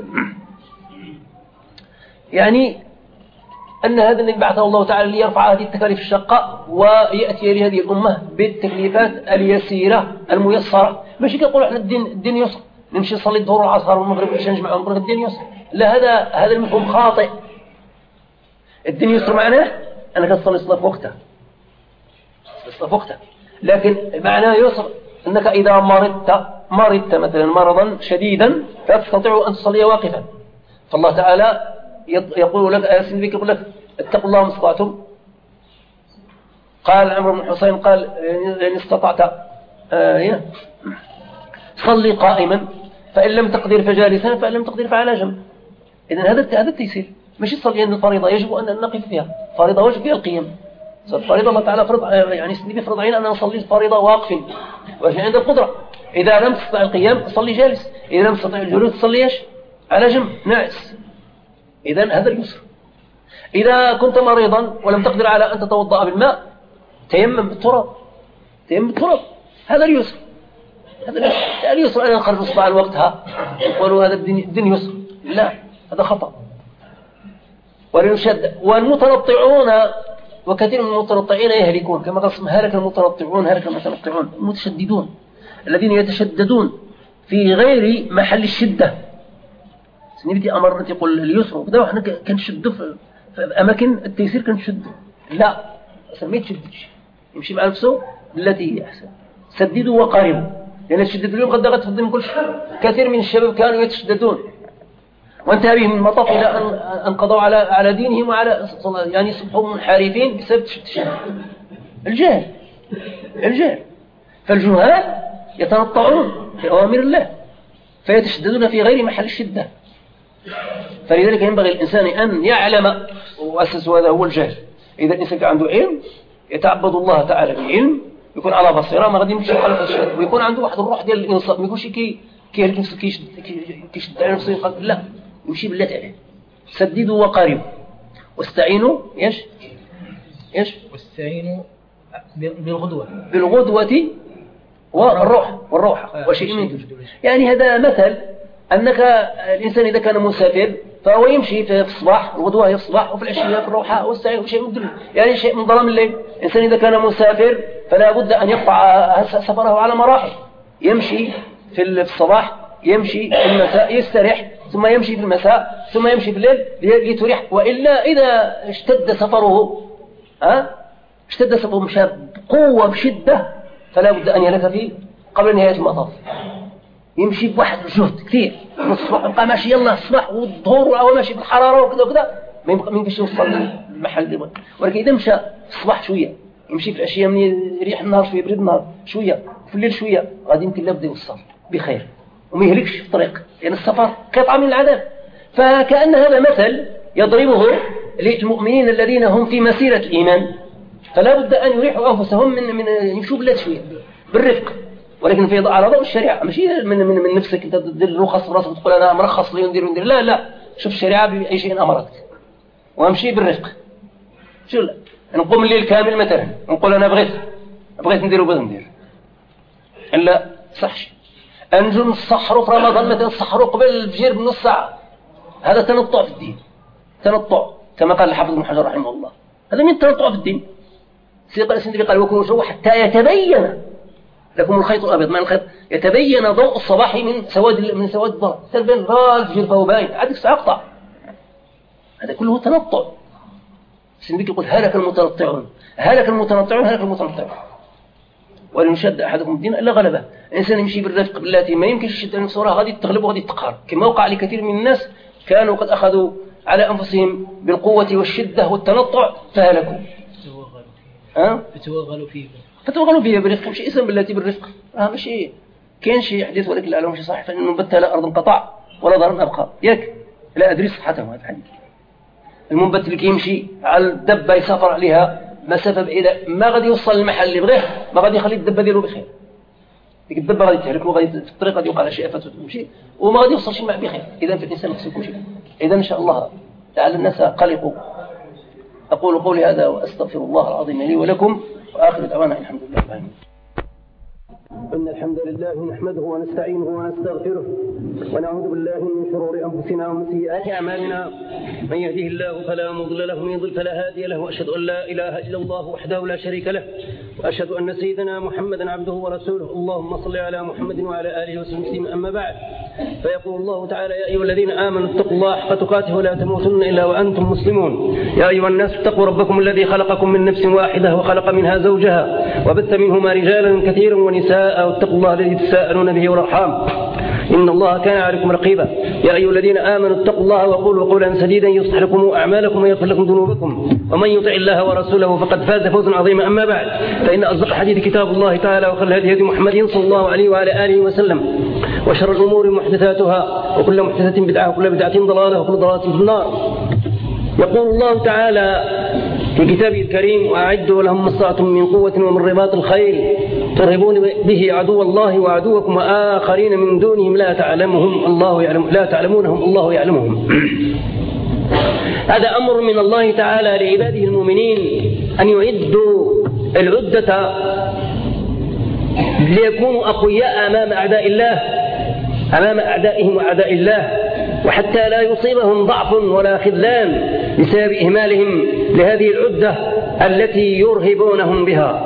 يعني أن هذا النبي بعثه الله تعالى ليرفع هذه التكاليف الشاقة ويأتي لهذه الأمة بالتكليفات اليسيرة الميسرة. ماشي كيقولوا احنا الدين الدين يسر، نمشي نصلي الظهر والعصر والمغرب والعشاء نجمع ونقول الدين يسر. لا، هذا هذا المفهوم خاطئ. الدين يسر معناه أنك تصلي الصلاة في وقتها، الصلاة في وقتها، لكن معناه يسر أنك إذا مرضت مرضت مثلا مرضا شديدا فتستطيع أن تصلي واقفا. فالله تعالى يقول لك آية سنبيك يقول لك اتقوا الله ما استطعتم. قال عمرو بن حسين قال إن استطعت آه صلي قائما فإن لم تقدر فجالسا فإن لم تقدر فعلى جنب. إذن هذا هذا التيسير، مش تصلي أن الفريضة يجب أن نقف فيها، فريضة واجب فيها القيام. الفريضة الله تعالى فرض يعني سنبي فرض علينا أن نصلي الفريضة واقف وإحنا عند القدرة. إذا لم تستطع القيام صلي جالس، إذا لم تستطع الجلوس صلي إيش؟ على جنب ناعس. إذن هذا اليسر. إذا كنت مريضا ولم تقدر على أن تتوضأ بالماء تيمم بالتراب، تيمم بالتراب، هذا اليسر. هذا اليسر أن نخرج الصلاة عن وقتها يقولوا هذا الدين يسر، لا، هذا خطأ. ولنشد والمتنطعون وكثير من المتنطعين يهلكون، كما قال هلك المتنطعون هلك المتنطعون، المتشددون الذين يتشددون في غير محل الشدة. سنبدي أمر أن يقول اليسر وكذا احنا كنشدوا في أماكن التيسير كنشدوا، لا، أصلا ما يتشددش، يمشي مع نفسه بالتي هي أحسن. سددوا وقاربوا، لأن يعني تشدد اليوم قد غتفضل من كل شيء. كثير من الشباب كانوا يتشددون وانتهى بهم المطاف إلى أن انقضوا على على دينهم وعلى يعني صبحوا منحرفين بسبب تشدد الجهل. الجهل فالجهال يتنطعون في أوامر الله فيتشددون في غير محل الشدة. فلذلك ينبغي الإنسان أن يعلم، وأساس هذا هو الجهل. إذا الإنسان كان عنده علم يتعبد الله تعالى بعلم، يكون على بصيرة، ما غادي يمشي على الشهادة، ويكون عنده واحد الروح ديال الإنصاف، ما يكونش كي كيهلك نفسه كيشد كيشد على نفسه يقال لا، يمشي بالله تعالى. سددوا وقاربوا واستعينوا ايش إيش؟ واستعينوا بالغدوة بالغدوة والروح والروح آه. وشيء من ذلك. يعني هذا مثل أنك الإنسان إذا كان مسافر فهو يمشي في الصباح، الغدوة هي الصباح، وفي العشية في الروحة والسعي وشيء من ذلك، يعني شيء من ظلام الليل. الإنسان إذا كان مسافر فلا بد أن يقطع سفره على مراحل، يمشي في الصباح، يمشي في المساء يستريح، ثم يمشي في المساء، ثم يمشي في الليل ليتريح. وإلا إذا اشتد سفره ها اشتد سفره مشى بقوة بشدة فلا بد أن يلف فيه قبل نهاية المطاف، يمشي بواحد الجهد كثير من الصباح، يبقى ماشي يلا الصباح والظهر أو ماشي بالحرارة وكذا وكذا، ما يمكنش يوصل للمحل اللي بغى. ولكن إذا مشى في الصباح شوية، يمشي في العشية من يريح النهار شوية، بريد النهار شوية، في الليل شوية، غادي يمكن لابد يوصل بخير وما يهلكش في الطريق، لأن يعني السفر قطعة من العذاب. فكأن هذا مثل يضربه للمؤمنين الذين هم في مسيرة الإيمان، فلا بد أن يريحوا أنفسهم من من يمشوا بالله شوية بالرفق، ولكن في على ضوء الشريعة، ماشي من من من نفسك أنت تدير رخص براسك وتقول أنا مرخص لي وندير وندير، لا لا، شوف الشريعة بأي شيء أمرك وامشي بالرفق. شو لا نقوم الليل كامل مثلا نقول أنا بغيت بغيت ندير وبغيت ندير، إلا صحش أنجم الصحر في رمضان مثلا، الصحر قبل الفجر بنص ساعة، هذا تنطع في الدين، تنطع كما قال الحافظ ابن حجر رحمه الله، هذا من تنطع في الدين. سيقال سندري قال وكونوا شروع حتى يتبين لكم الخيط الأبيض من الخيط، يتبين ضوء الصباح من سواد من سواد الظهر، تبين راه الفجر فهو باين، عندك ساعة اقطع، هذا كله تنطع. سندري يقول هلك المتنطعون هلك المتنطعون هلك المتنطعون ولن يشد أحدكم الدين إلا غلبه. الإنسان يمشي بالرفق بالتي ما يمكنش يشد نفسه، راه غادي تغلبه وغادي تقهر، كما وقع لكثير من الناس كانوا قد أخذوا على أنفسهم بالقوة والشدة والتنطع فهلكوا. ها؟ فتوغلوا فيه فتوغلوا فيه بالرفق، مش اسم بالتي بالرفق، ها ماشي كاين شيء حديث ولكن لا ماشي صحيح، فإن المنبت لا أرض انقطع ولا ضرر أبقى، ياك لا أدري صحته هذا الحديث. المنبت اللي كيمشي على الدبة يسافر عليها مسافة بعيدة ما غادي يوصل للمحل اللي بغيه، ما غادي يخلي الدبة ديالو بخير، ديك الدبة غادي تهلك وغادي في الطريق غادي يوقع على شيء آفات وتمشي وما غادي يوصل شي مع بخير. إذا في الإنسان خصو يكون شيء. إذا إن شاء الله لعل الناس قلقوا. أقول قولي هذا وأستغفر الله العظيم لي ولكم، وآخر دعوانا الحمد لله رب العالمين. إن الحمد لله نحمده ونستعينه ونستغفره ونعوذ بالله من شرور أنفسنا ومن سيئات أعمالنا، من يهده الله فلا مضل له ومن يضلل فلا هادي له، وأشهد أن لا إله إلا الله وحده لا شريك له، وأشهد أن سيدنا محمدا عبده ورسوله. اللهم صل على محمد وعلى آله وسلم. أما بعد، فيقول الله تعالى يا أيها الذين آمنوا اتقوا الله حق تقاته ولا تموتن إلا وأنتم مسلمون. يا أيها الناس اتقوا ربكم الذي خلقكم من نفس واحدة وخلق منها زوجها وبث منهما رجالا كثيرا ونساء، واتقوا الله الذي تساءلون به والأرحام إن الله كان عليكم رقيبا. يا أيها الذين آمنوا اتقوا الله وقولوا قولا سديدا يصلح لكم أعمالكم ويغفر لكم ذنوبكم، ومن يطع الله ورسوله فقد فاز فوزا عظيما. أما بعد، فإن أصدق الحديث كتاب الله تعالى، وخير الهدي هدي محمد صلى الله عليه وعلى آله وسلم، وشر الأمور محدثاتها، وكل محدثة بدعة، وكل بدعة ضلالة، وكل ضلالة في النار. يقول الله تعالى في كتابه الكريم وأعدوا لهم ما استطعتم من قوة ومن رباط الخيل ترهبون به عدو الله وعدوكم وآخرين من دونهم لا تعلمهم الله يعلم لا تعلمونهم الله يعلمهم. هذا أمر من الله تعالى لعباده المؤمنين أن يعدوا العدة ليكونوا أقوياء أمام أعداء الله أمام أعدائهم وأعداء الله، وحتى لا يصيبهم ضعف ولا خذلان بسبب إهمالهم لهذه العدة التي يرهبونهم بها.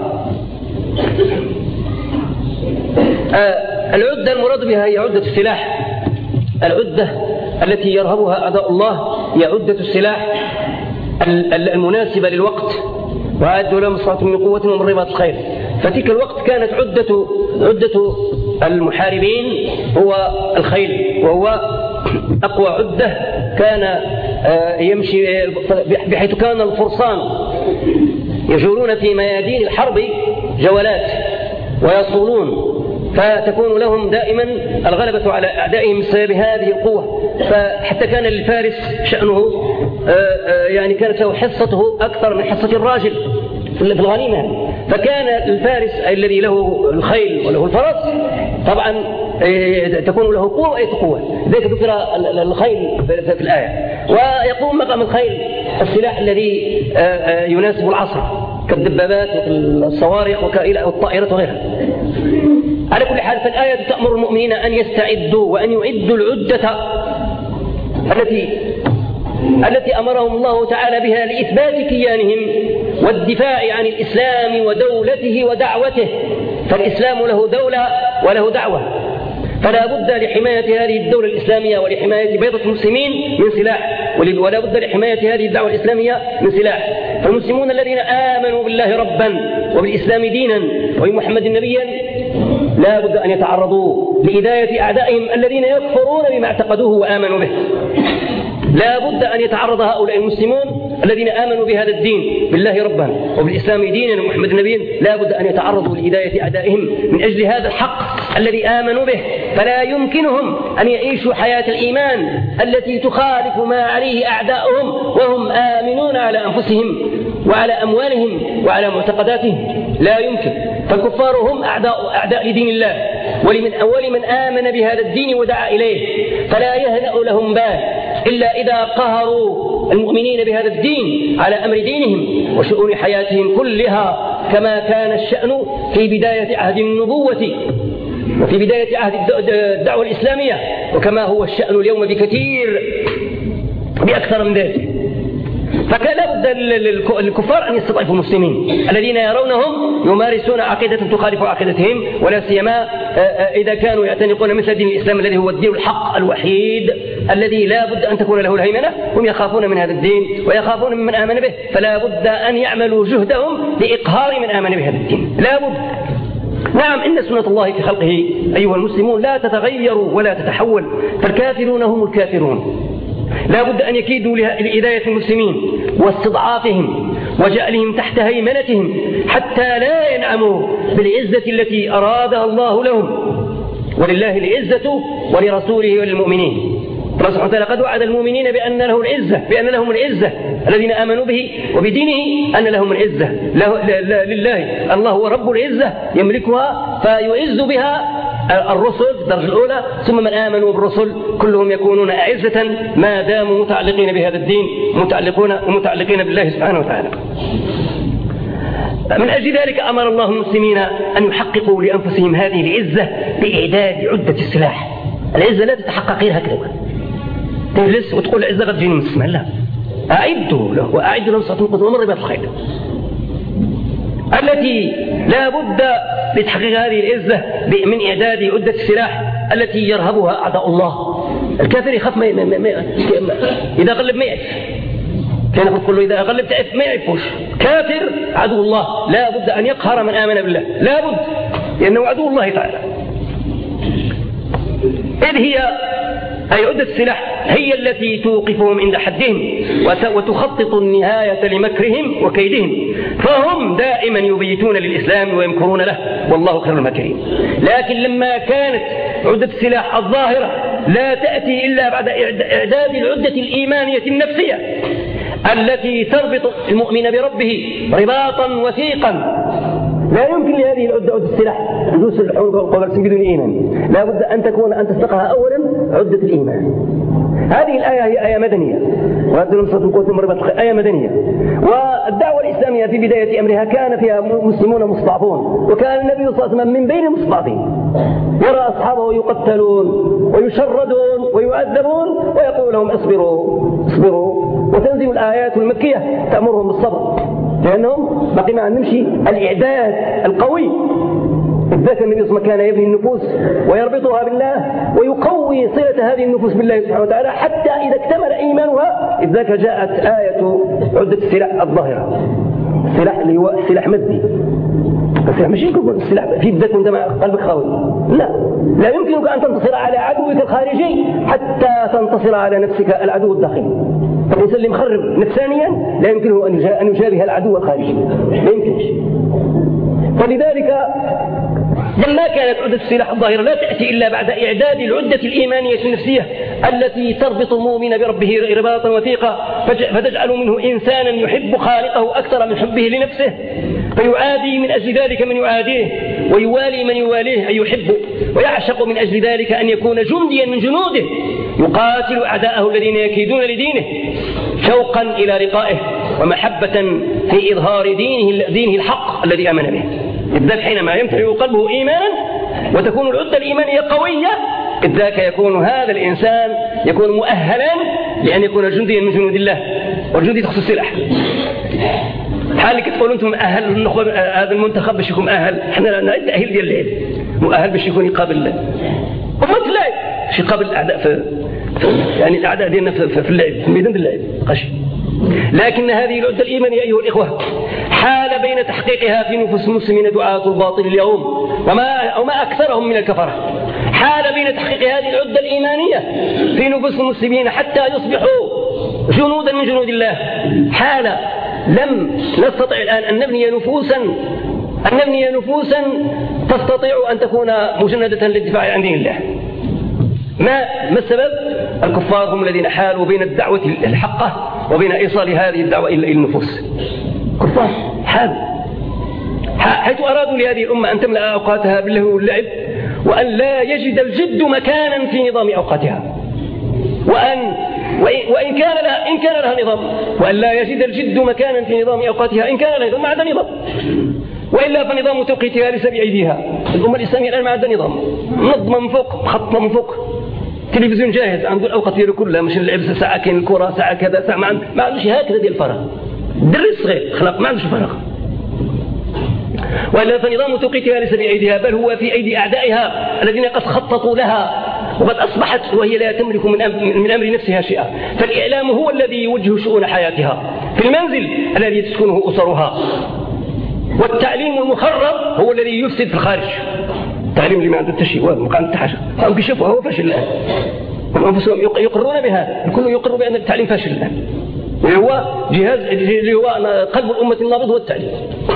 آه العدة المراد بها هي عدة السلاح. العدة التي يرهبها أعداء الله هي عدة السلاح المناسبة للوقت، وأعدوا لهم ما استطعتم من قوة ومن رباط الخيل. فتلك الوقت كانت عدة عدة المحاربين هو الخيل، وهو أقوى عدة كان يمشي، بحيث كان الفرسان يجولون في ميادين الحرب جولات ويصولون، فتكون لهم دائما الغلبة على أعدائهم بسبب هذه القوة. فحتى كان للفارس شأنه يعني كانت له حصته أكثر من حصة الراجل في الغنيمة. فكان الفارس الذي له الخيل وله الفرس طبعا تكون له قوة وأي قوة، ذلك ذكر الخيل في الآية. ويقوم مقام الخيل السلاح الذي يناسب العصر كالدبابات والصواريخ والطائرات وغيرها. على كل حال فالآية تأمر المؤمنين أن يستعدوا وأن يعدوا العدة التي التي أمرهم الله تعالى بها لإثبات كيانهم والدفاع عن الإسلام ودولته ودعوته، فالإسلام له دولة وله دعوة، فلا بد لحماية هذه الدولة الإسلامية ولحماية بيضة المسلمين من سلاح، ولا بد لحماية هذه الدعوة الإسلامية من سلاح. فالمسلمون الذين آمنوا بالله ربا وبالإسلام دينا وبمحمد نبيا لا بد أن يتعرضوا لإذاية أعدائهم الذين يكفرون بما اعتقدوه وآمنوا به. لا بد أن يتعرض هؤلاء المسلمون الذين آمنوا بهذا الدين بالله ربا وبالإسلام دينا ومحمد نبيا، لا بد أن يتعرضوا لإذاية أعدائهم من أجل هذا الحق الذي آمنوا به. فلا يمكنهم أن يعيشوا حياة الإيمان التي تخالف ما عليه أعداؤهم وهم آمنون على أنفسهم وعلى أموالهم وعلى معتقداتهم، لا يمكن. فالكفار هم أعداء, أعداء لدين الله ولمن, ولمن آمن بهذا الدين ودعا إليه، فلا يهنأ لهم بال إلا إذا قهروا المؤمنين بهذا الدين على أمر دينهم وشؤون حياتهم كلها، كما كان الشأن في بداية عهد النبوة وفي بداية عهد الدعوة الإسلامية، وكما هو الشأن اليوم بكثير بأكثر من ذلك. فكان لابد للكفار أن يستضعفوا المسلمين الذين يرونهم يمارسون عقيدة تخالف عقيدتهم، ولا سيما إذا كانوا يعتنقون مثل دين الإسلام الذي هو الدين الحق الوحيد الذي لا بد أن تكون له الهيمنة. هم يخافون من هذا الدين ويخافون ممن آمن به، فلا بد أن يعملوا جهدهم لإقهار من آمن بهذا الدين، لا بد. نعم، إن سنة الله في خلقه أيها المسلمون لا تتغير ولا تتحول، فالكافرون هم الكافرون. لا بد أن يكيدوا لإذاية المسلمين واستضعافهم وجعلهم تحت هيمنتهم حتى لا ينعموا بالعزة التي أرادها الله لهم. ولله العزة ولرسوله وللمؤمنين. الله سبحانه وتعالى قد وعد المؤمنين بأن له العزة، بأن لهم العزة الذين آمنوا به وبدينه، أن لهم العزة لله. الله هو رب العزة يملكها فيعز بها الرسل الدرجة الأولى، ثم من آمنوا بالرسل كلهم يكونون أعزة ما داموا متعلقين بهذا الدين متعلقون ومتعلقين بالله سبحانه وتعالى. من أجل ذلك أمر الله المسلمين أن يحققوا لأنفسهم هذه العزة بإعداد عدة السلاح. العزة لا تتحقق غير هكذا تجلس وتقول العزة قد جيني من السماء، لا، أعدوا له وأعدوا له صلاة القدر ومر بها الخير التي لا بد لتحقيق هذه العزة من إعداد عدة السلاح التي يرهبها أعداء الله. الكافر يخاف ما, ما, ما, ما إذا غلب ما يعرف، كان يقول له إذا غلب تعرف ما يعرفوش. كافر عدو الله لا بد أن يقهر من آمن بالله، لا بد، لأنه عدو الله تعالى. إذ هي أي عدة السلاح هي التي توقفهم عند حدهم وتخطط النهاية لمكرهم وكيدهم، فهم دائما يبيتون للإسلام ويمكرون له والله خير الماكرين. لكن لما كانت عدة السلاح الظاهرة لا تأتي إلا بعد إعداد العدة الإيمانية النفسية التي تربط المؤمن بربه رباطا وثيقا، لا يمكن لهذه العدة عدة السلاح جلوس الحروب والقبل بدون إيمان، لا بد أن تكون أن تستقها أولا عدة الإيمان. هذه الآية هي آية مدنية، وهذه نصرة القوة مربط آية مدنية. والدعوة الإسلامية في بداية أمرها كان فيها مسلمون مستضعفون، وكان النبي صلى الله عليه وسلم من بين المستضعفين، يرى أصحابه يقتلون ويشردون ويعذبون ويقول لهم اصبروا اصبروا، وتنزل الآيات المكية تأمرهم بالصبر، لأنهم بقي معنا نمشي الإعداد القوي. ذاك النبي صلى الله عليه وسلم كان يبني النفوس ويربطها بالله ويقوي صلة هذه النفوس بالله سبحانه وتعالى حتى إذا اكتمل إيمانها، إذ ذاك جاءت آية عدة السلاح الظاهرة. السلاح اللي هو سلاح مادي، السلاح مش يمكن السلاح في بدك وانت مع قلبك خاوي، لا، لا يمكنك أن تنتصر على عدوك الخارجي حتى تنتصر على نفسك العدو الداخلي. فالإنسان اللي مخرب نفسانيا لا يمكنه أن يجابه العدو الخارجي، لا يمكنش. فلذلك لما كانت عدة السلاح الظاهرة لا تأتي إلا بعد إعداد العدة الإيمانية النفسية التي تربط المؤمن بربه رباطا وثيقا، فتجعل منه إنسانا يحب خالقه أكثر من حبه لنفسه، فيعادي من أجل ذلك من يعاديه ويوالي من يواليه أي يحبه، ويعشق من أجل ذلك أن يكون جنديا من جنوده يقاتل أعداءه الذين يكيدون لدينه شوقا إلى لقائه ومحبة في إظهار دينه, دينه الحق الذي آمن به. إذ ذاك حينما يمتلئ قلبه إيمانا وتكون العدة الإيمانية قوية، إذ ذاك يكون هذا الإنسان يكون مؤهلا لأن يكون جنديا من جنود الله، والجندي تخص السلاح. حالك تقولوا أنتم أهل النخبة هذا المنتخب باش يكون مؤهل، احنا لنا التأهيل ديال اللعب مؤهل باش يكون يقابل أمة اللعب، باش يقابل الأعداء في يعني الأعداء ديالنا في اللعب في ميدان اللعب قشي. لكن هذه العدة الإيمانية أيها الإخوة حال بين تحقيقها في نفوس المسلمين دعاة الباطل اليوم وما, وما أكثرهم من الكفرة، حال بين تحقيق هذه العدة الإيمانية في نفوس المسلمين حتى يصبحوا جنودا من جنود الله، حال لم نستطع الآن أن نبني نفوسا أن نبني نفوسا تستطيع أن تكون مجندة للدفاع عن دين الله. ما ما السبب؟ الكفار هم الذين حالوا بين الدعوة الحقة وبين إيصال هذه الدعوة إلى النفوس. كفار حال حيث أرادوا لهذه الأمة أن تملأ أوقاتها باللهو واللعب، وأن لا يجد الجد مكانا في نظام أوقاتها، وأن وإن كان لها إن كان لها نظام، وأن لا يجد الجد مكانا في نظام أوقاتها إن كان لها نظام، ما عندها نظام، وإلا فنظام توقيتها ليس بأيديها. الأمة الإسلامية الآن ما عندها نظام، منظمة من فوق، مخططة من فوق، تلفزيون جاهز عنده الأوقات ديالو كلها، مش نلعب ساعة كاين الكرة ساعة كذا ساعة، ما عندوش هكذا ديال الفراغ. الدري الصغير خلق ما عندوش فراغ، وإلا فنظام توقيتها ليس بأيديها بل هو في أيدي أعدائها الذين قد خططوا لها وقد أصبحت وهي لا تملك من أمر, من أمر نفسها شيئا. فالإعلام هو الذي يوجه شؤون حياتها في المنزل الذي تسكنه أسرها، والتعليم المخرب هو الذي يفسد في الخارج. التعليم اللي ما عنده شيء ما عنده حاجة، هم بيشوفوا هو فاشل الآن، هم أنفسهم يقرون بهذا، الكل يقر بأن التعليم فاشل الآن، اللي هو جهاز اللي هو قلب الأمة النابض هو التعليم،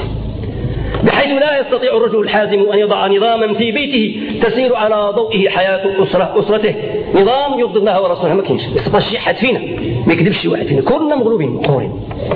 بحيث لا يستطيع الرجل الحازم أن يضع نظاما في بيته تسير على ضوئه حياة أسرة أسرته، نظام يرضي الله ورسوله ما كاينش. يستطيع شي حد فينا ما يكذبش شي واحد فينا، كلنا مغلوبين مقهورين،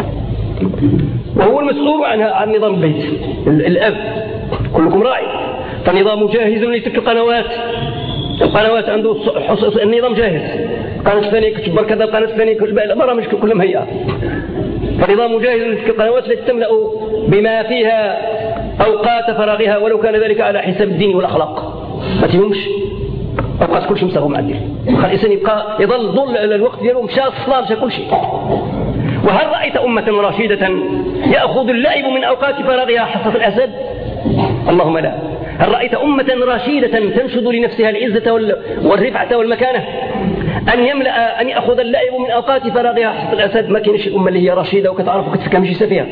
وهو المسؤول عن عن نظام البيت. الأب كلكم راعي، فالنظام جاهز لتلك القنوات، القنوات عنده النظام جاهز، قناة الثانية كتبر كذا، القناة الثانية البرامج كلها مهيئة، فالنظام جاهز لتلك القنوات التي تملأ بما فيها أوقات فراغها ولو كان ذلك على حساب الدين والأخلاق. ما تهمش أوقات كل شيء مساغو معدل، وخلي الإنسان يبقى يظل ضل الوقت ديالو مشى الصلاة مشى كل شيء. وهل رأيت أمة رشيدة يأخذ اللعب من أوقات فراغها حصة الأسد؟ اللهم لا. هل رأيت أمة رشيدة تنشد لنفسها العزة والرفعة والمكانة أن يملأ أن يأخذ اللعب من أوقات فراغها حصة الأسد؟ ما كاينش الأمة اللي هي رشيدة وكتعرف وكتفكها ماشي سفيها،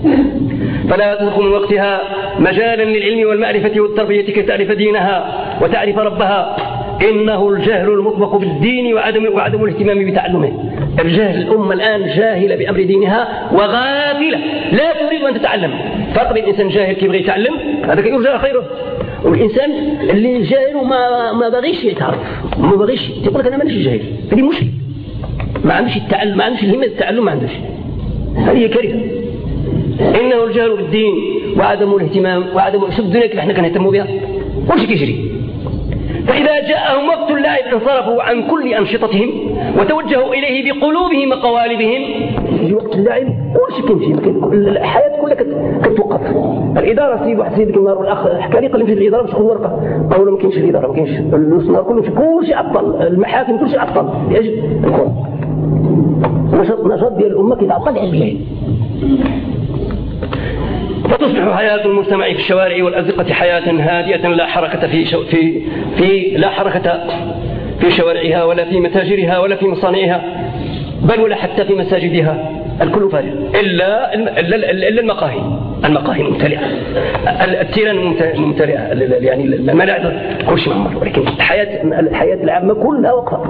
فلا تدخل من وقتها مجالا للعلم والمعرفة والتربية كي تعرف دينها وتعرف ربها. إنه الجهل المطبق بالدين وعدم, وعدم الاهتمام بتعلمه. الجهل، الأمة الآن جاهلة بأمر دينها وغافلة لا تريد أن تتعلم. فرق بين الإنسان جاهل كيبغي يتعلم هذا يرجى خيره، والإنسان اللي جاهل وما ما بغيش يتعرف، ما بغيش يقول لك أنا مانيش جاهل، هذه مشكلة، ما عندوش التعلم، ما عندوش الهمة التعلم، ما عندوش، هذه كارثة. إنه الجهل بالدين وعدم الاهتمام وعدم شوف الدنيا كيف احنا كنهتموا بها وش كيجري. فإذا جاءهم وقت اللعب انصرفوا عن كل أنشطتهم وتوجهوا إليه بقلوبهم وقوالبهم. في وقت اللعب وش كيمشي، الحياة كلها كتوقف. الإدارة سيد واحد سيدك النهار والأخ حكى لي قال لي في الإدارة باش تكون ورقة، قالوا ما كاينش الإدارة، ما كاينش النهار كله كل شيء عطل، المحاكم كل شيء عطل لأجل الكون. نشاط نشاط ديال الأمة كيتعطل على الجهل. فتصبح حياة المجتمع في الشوارع والأزقة حياة هادئة لا حركة في شو في في لا حركة في شوارعها ولا في متاجرها ولا في مصانعها بل ولا حتى في مساجدها، الكل فارغ إلا إلا المقاهي، المقاهي ممتلئة، التيران ممتلئة، يعني الملاعب كل شيء معمر، ولكن الحياة الحياة العامة كلها وقفت.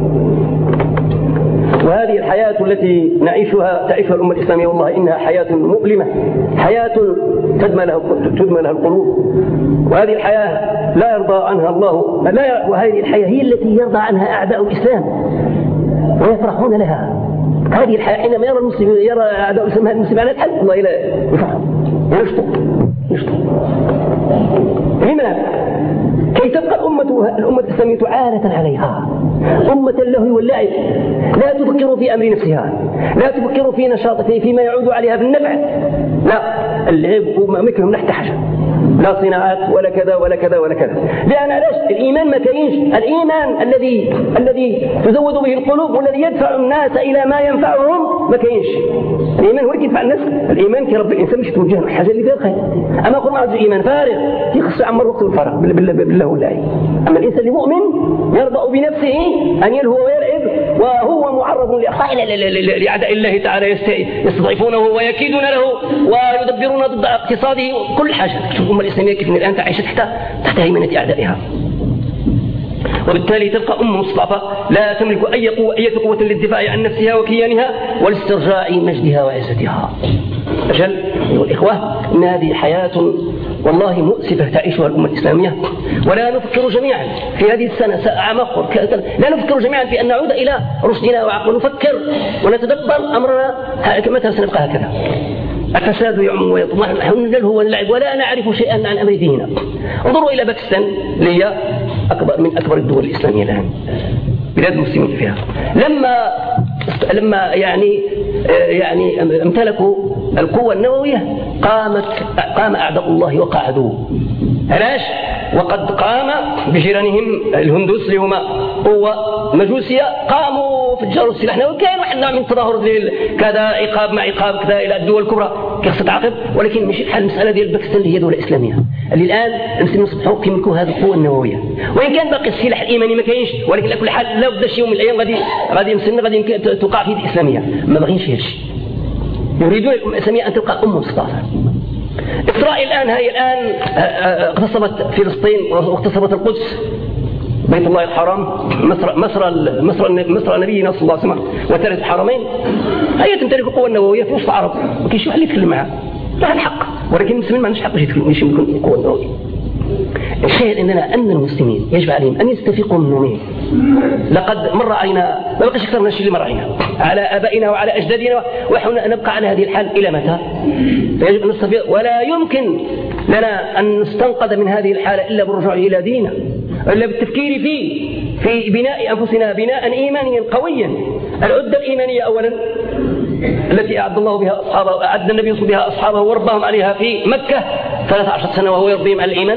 وهذه الحياة التي نعيشها تعيشها الأمة الإسلامية والله إنها حياة مؤلمة، حياة تدمى لها تدمى لها القلوب، وهذه الحياة لا يرضى عنها الله، لا، وهذه الحياة هي التي يرضى عنها أعداء الإسلام ويفرحون لها. هذه الحياة حينما يرى المسلم يرى أعداء الإسلام هذه المسلمين على الحل والله لا يفرح، يشطب يشطب. لماذا؟ كيف ولتبقى الأمة, الأمة الإسلامية عالة عليها أمة اللهو واللعب، لا تفكر في أمر نفسها، لا تفكر في نشاط في فيما يعود عليها بالنفع، لا، اللعب ومثلهم تحت حاجة، لا صناعات ولا كذا ولا كذا ولا كذا. لأن علاش الإيمان ما كاينش، الإيمان الذي الذي تزود به القلوب والذي يدفع الناس إلى ما ينفعهم ما كاينش. الإيمان هو اللي يدفع الناس، الإيمان كرب الإنسان مش توجه له حاجة اللي فيها الخير. أما قل ما عنده إيمان فارغ يخص عمر وقت الفراغ بالله والله. أما الإنسان المؤمن يرضى بنفسه أن يلهو ويلعب وهو معرض لأعداء الله تعالى يستضعفونه ويكيدون له ويدبرون ضد اقتصاده كل حاجة. شوف الأمة الإسلامية كيف الآن تعيش تحت تحت هيمنة أعدائها، وبالتالي تبقى أمة مستضعفة لا تملك أي قوة أي قوة للدفاع عن نفسها وكيانها والاسترجاع مجدها وعزتها. أجل أيها الإخوة، إن هذه حياة والله مؤسفة تعيشها الأمة الإسلامية، ولا نفكر جميعا في هذه السنة ساعة مخر لا نفكر جميعا في أن نعود إلى رشدنا وعقل ونفكر ونتدبر أمرنا متى سنبقى هكذا. الفساد يعم ويطمح، نحن نلهو ونلعب ولا نعرف شيئا عن أمر ديننا. انظروا إلى باكستان اللي هي أكبر من أكبر الدول الإسلامية الآن، بلاد المسلمين فيها، لما لما يعني يعني امتلكوا القوة النووية قامت قام أعداء الله وقعدوا. علاش؟ وقد قام بجيرانهم الهندوس اللي هما قوة مجوسية قاموا في تجارة السلاح النووي. كان واحد نوع من التظاهر كذا عقاب مع عقاب كذا إلى الدول الكبرى كيف تتعاقب، ولكن ماشي بحال المسألة ديال باكستان اللي هي دولة إسلامية اللي الآن المسلمين أصبحوا يملكوا هذه القوة النووية، وإن كان باقي السلاح الإيماني ما كاينش، ولكن على كل حال لا بد شي يوم من الأيام غادي غادي المسلمين غادي توقع في يد إسلامية. ما باغينش هذا الشيء، يريدون الأمة الإسلامية أن تبقى أمة مستضعفة. إسرائيل الآن هي الآن اغتصبت فلسطين واغتصبت القدس بيت الله الحرام، مصر مصر مصر مصر نبينا صلى الله عليه وسلم وثالث الحرمين. هي تمتلك القوة النووية في وسط العرب، ما كاينش واحد اللي يتكلم معها، لها الحق، ولكن المسلمين ما عندهمش حق يتكلموا يملكوا القوة النووية. الشاهد أننا أن المسلمين يجب عليهم أن يستفيقوا من نومهم. لقد مر علينا ما بقاش أكثر من الشيء اللي مر علينا على آبائنا وعلى أجدادنا، ونحن نبقى على هذه الحال إلى متى؟ فيجب أن نستفيق، ولا يمكن لنا أن نستنقذ من هذه الحالة إلا بالرجوع إلى ديننا، إلا بالتفكير فيه في بناء أنفسنا بناء إيمانيا قويا. العدة الإيمانية أولا التي أعد الله بها أصحابه، أعد النبي بها أصحابه وربهم عليها في مكة ثلاث عشرة سنة وهو يربيهم على الإيمان.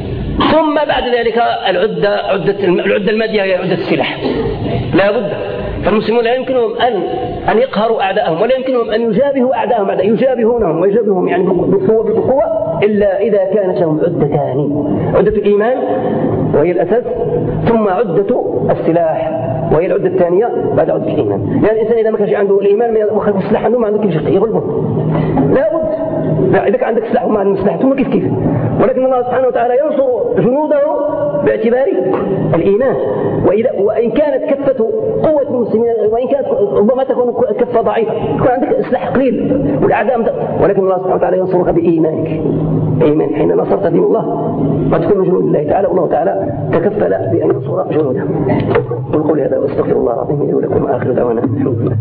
ثم بعد ذلك العدة عدة العدة المادية هي عدة السلاح. لا بد، فالمسلمون لا يمكنهم أن أن يقهروا أعدائهم، ولا يمكنهم أن يجابهوا أعدائهم، أعداء يجابهونهم ويجابههم يعني بالقوة بالقوة إلا إذا كانت لهم عدتان: عدة الإيمان وهي الأساس، ثم عدة السلاح وهي العدة الثانية بعد عدة الإيمان. يعني الإنسان إذا ما كانش عنده الإيمان وخلف السلاح عنده ما عنده كيف يغلبه. لا بد، إذا كان عندك سلاح وما عندك سلاح ثم كيف كيف. ولكن الله سبحانه وتعالى ينصر جنوده باعتبار الإيمان. وإذا وإن كانت كفة قوة المسلمين وإن كانت ربما تكون كفة ضعيفة، يكون عندك سلاح قليل والأعداء، ولكن الله سبحانه وتعالى ينصرك بإيمانك. إيمان حين نصرت دين الله قد تكون جنود الله تعالى، والله تعالى تكفل بأن ينصر جنوده. قل قولي هذا واستغفر الله العظيم لي ولكم، آخر دعوانا الحمد لله.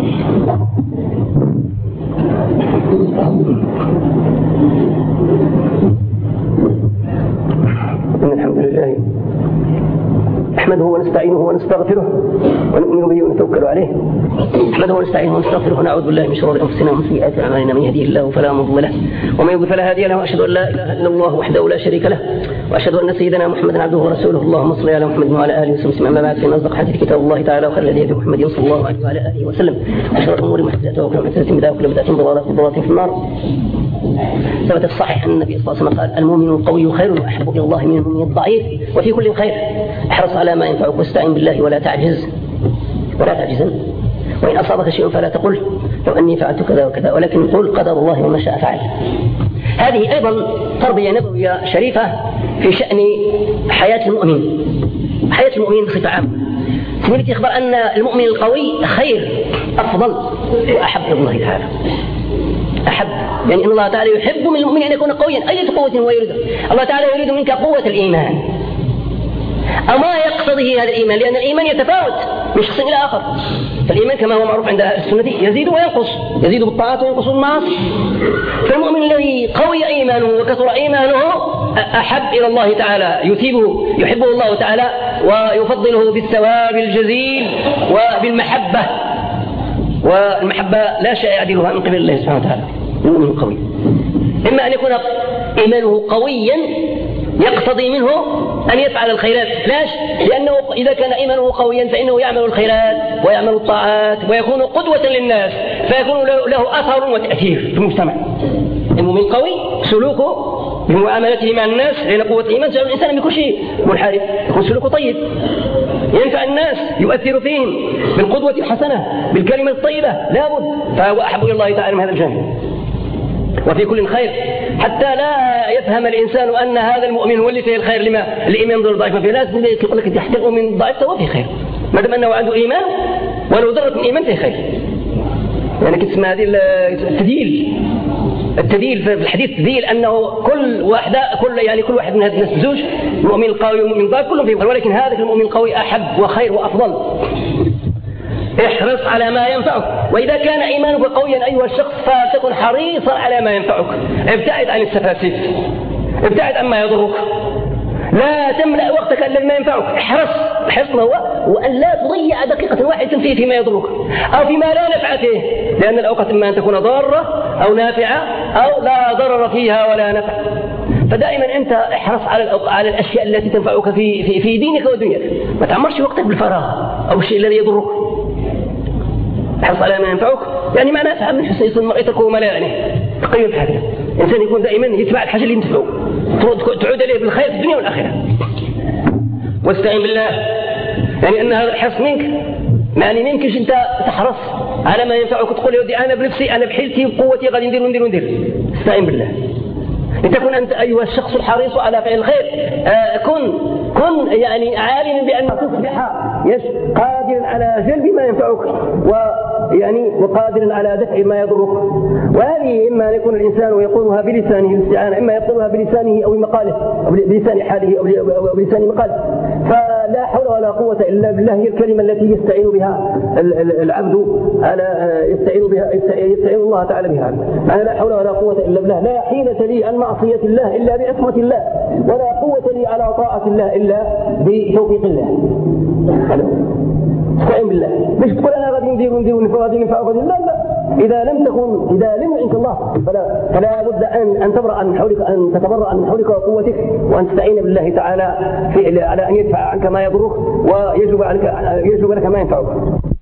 إن الحمد لله نحمده ونستعينه ونستغفره ونؤمن به ونتوكل عليه. نحمده ونستعينه ونستغفره ونعوذ بالله من شرور انفسنا ومن سيئات اعمالنا، من يهديه الله فلا مضل له ومن يضلل فلا هادي له، واشهد ان لا اله الا الله وحده لا شريك له، واشهد ان سيدنا محمدا عبده ورسوله. اللهم صل على محمد وعلى اله وصحبه. اما بعد، فان اصدق حديث كتاب الله تعالى، وخير الهدي هدي محمد صلى الله عليه وعلى اله وسلم، وشر الامور محدثاتها وكل محدثة بدعة وكل بدعة ضلالة وكل ضلالة في النار. ثبت في الصحيح أن النبي صلى الله عليه وسلم قال: المؤمن القوي خير وأحب إلى الله من المؤمن الضعيف، وفي كل خير. احرص على ما ينفعك واستعن بالله ولا تعجز ولا تعجزن، وإن أصابك شيء فلا تقل لو أني فعلت كذا وكذا، ولكن قل قدر الله وما شاء فعل. هذه أيضا تربية نبوية شريفة في شأن حياة المؤمن، حياة المؤمن بصفة عامة. سنبت يخبر أن المؤمن القوي خير أفضل وأحب إلى الله تعالى. أحب يعني أن الله تعالى يحب من المؤمن أن يكون قويا. أي قوة هو يريد؟ الله تعالى يريد منك قوة الإيمان. أما يقتضي هذا الإيمان، لأن الإيمان يتفاوت من شخص إلى آخر. فالإيمان كما هو معروف عند أهل السنة يزيد وينقص، يزيد بالطاعات وينقص بالمعاصي. فالمؤمن الذي قوي إيمانه وكثر إيمانه أحب إلى الله تعالى، يثيبه يحبه الله تعالى ويفضله بالثواب الجزيل وبالمحبة، والمحبة لا شيء يعدلها من قبل الله سبحانه وتعالى. المؤمن القوي إما أن يكون إيمانه قويا يقتضي منه أن يفعل الخيرات، لاش؟ لأنه إذا كان إيمانه قويا فإنه يعمل الخيرات ويعمل الطاعات ويكون قدوة للناس، فيكون له أثر وتأثير في المجتمع. المؤمن قوي سلوكه بمعاملته مع الناس لأن قوة الإيمان جعل الإنسان بكل شيء منحرف، يكون سلوكه طيب ينفع الناس، يؤثر فيهم بالقدوة الحسنة بالكلمة الطيبة لابد، فهو أحب إلى الله تعالى من هذا الجانب. وفي كل خير، حتى لا يفهم الإنسان أن هذا المؤمن هو اللي فيه الخير لما الإيمان ضد الضعيف. في ناس يقول لك تحت المؤمن ضعيف فهو فيه خير، ما دام أنه عنده إيمان ولو ذرة من إيمان فيه خير. يعني كتسمى هذه التدليل، التدليل في الحديث تدليل أنه كل واحدة كل يعني كل واحد من هذه الناس زوج، المؤمن القوي والمؤمن الضعيف كلهم فيه خير، ولكن هذا المؤمن القوي أحب وخير وأفضل. احرص على ما ينفعك، وإذا كان إيمانك قويا أيها الشخص فتكن حريصا على ما ينفعك، ابتعد عن السفاسف، ابتعد عما يضرك، لا تملأ وقتك إلا بما ينفعك. احرص، الحرص ما هو وأن لا تضيع دقيقة واحدة فيه فيما يضرك أو فيما لا نفع فيه، لأن الأوقات إما أن تكون ضارة أو نافعة أو لا ضرر فيها ولا نفع. فدائما أنت احرص على على الأشياء التي تنفعك في في في دينك ودنياك، ما تعمرش وقتك بالفراغ أو الشيء الذي يضرك. احرص على ما ينفعك، يعني ما نافع من حسن يصل مرئتك وما لا يعني تقيم في هذا. الإنسان يكون دائما يتبع الحاجة اللي ينتفعه، تعود عليه بالخير في الدنيا والآخرة. واستعين بالله، يعني أن هذا الحرص منك، يعني ممكنش أنت تحرص على ما ينفعك وتقول يا ودي أنا بنفسي أنا بحيلتي وقوتي غادي ندير وندير وندير. استعين بالله، لتكن أنت أيها الشخص الحريص على فعل الخير. آه كن كن يعني عالما بأن تصبح قادرا على جلب ما ينفعك ويعني وقادرا على دفع ما يضرك. وهذه إما أن يكون الإنسان يقولها بلسانه الاستعانة، إما يقولها بلسانه أو بمقاله أو بلسان حاله أو بلسان مقاله. فلا حول ولا قوة إلا بالله هي الكلمة التي يستعين بها العبد على يستعين بها يستعين الله تعالى بها. أنا لا حول ولا قوة إلا بالله، لا حيلة لي عن معصية الله إلا بعصمة الله، ولا قوة لي على طاعة الله إلا بتوفيق الله. استعين بالله، مش تقول أنا غادي ندير وندير وغادي ننفع وغادي لا لا. إذا لم تكن إذا لم يعنك الله فلا فلا بد أن أن تبرأ من حولك، أن تتبرأ من حولك وقوتك، وأن تستعين بالله تعالى في على أن يدفع عنك ما يضرك ويجلب عنك يجلب لك ما ينفعك.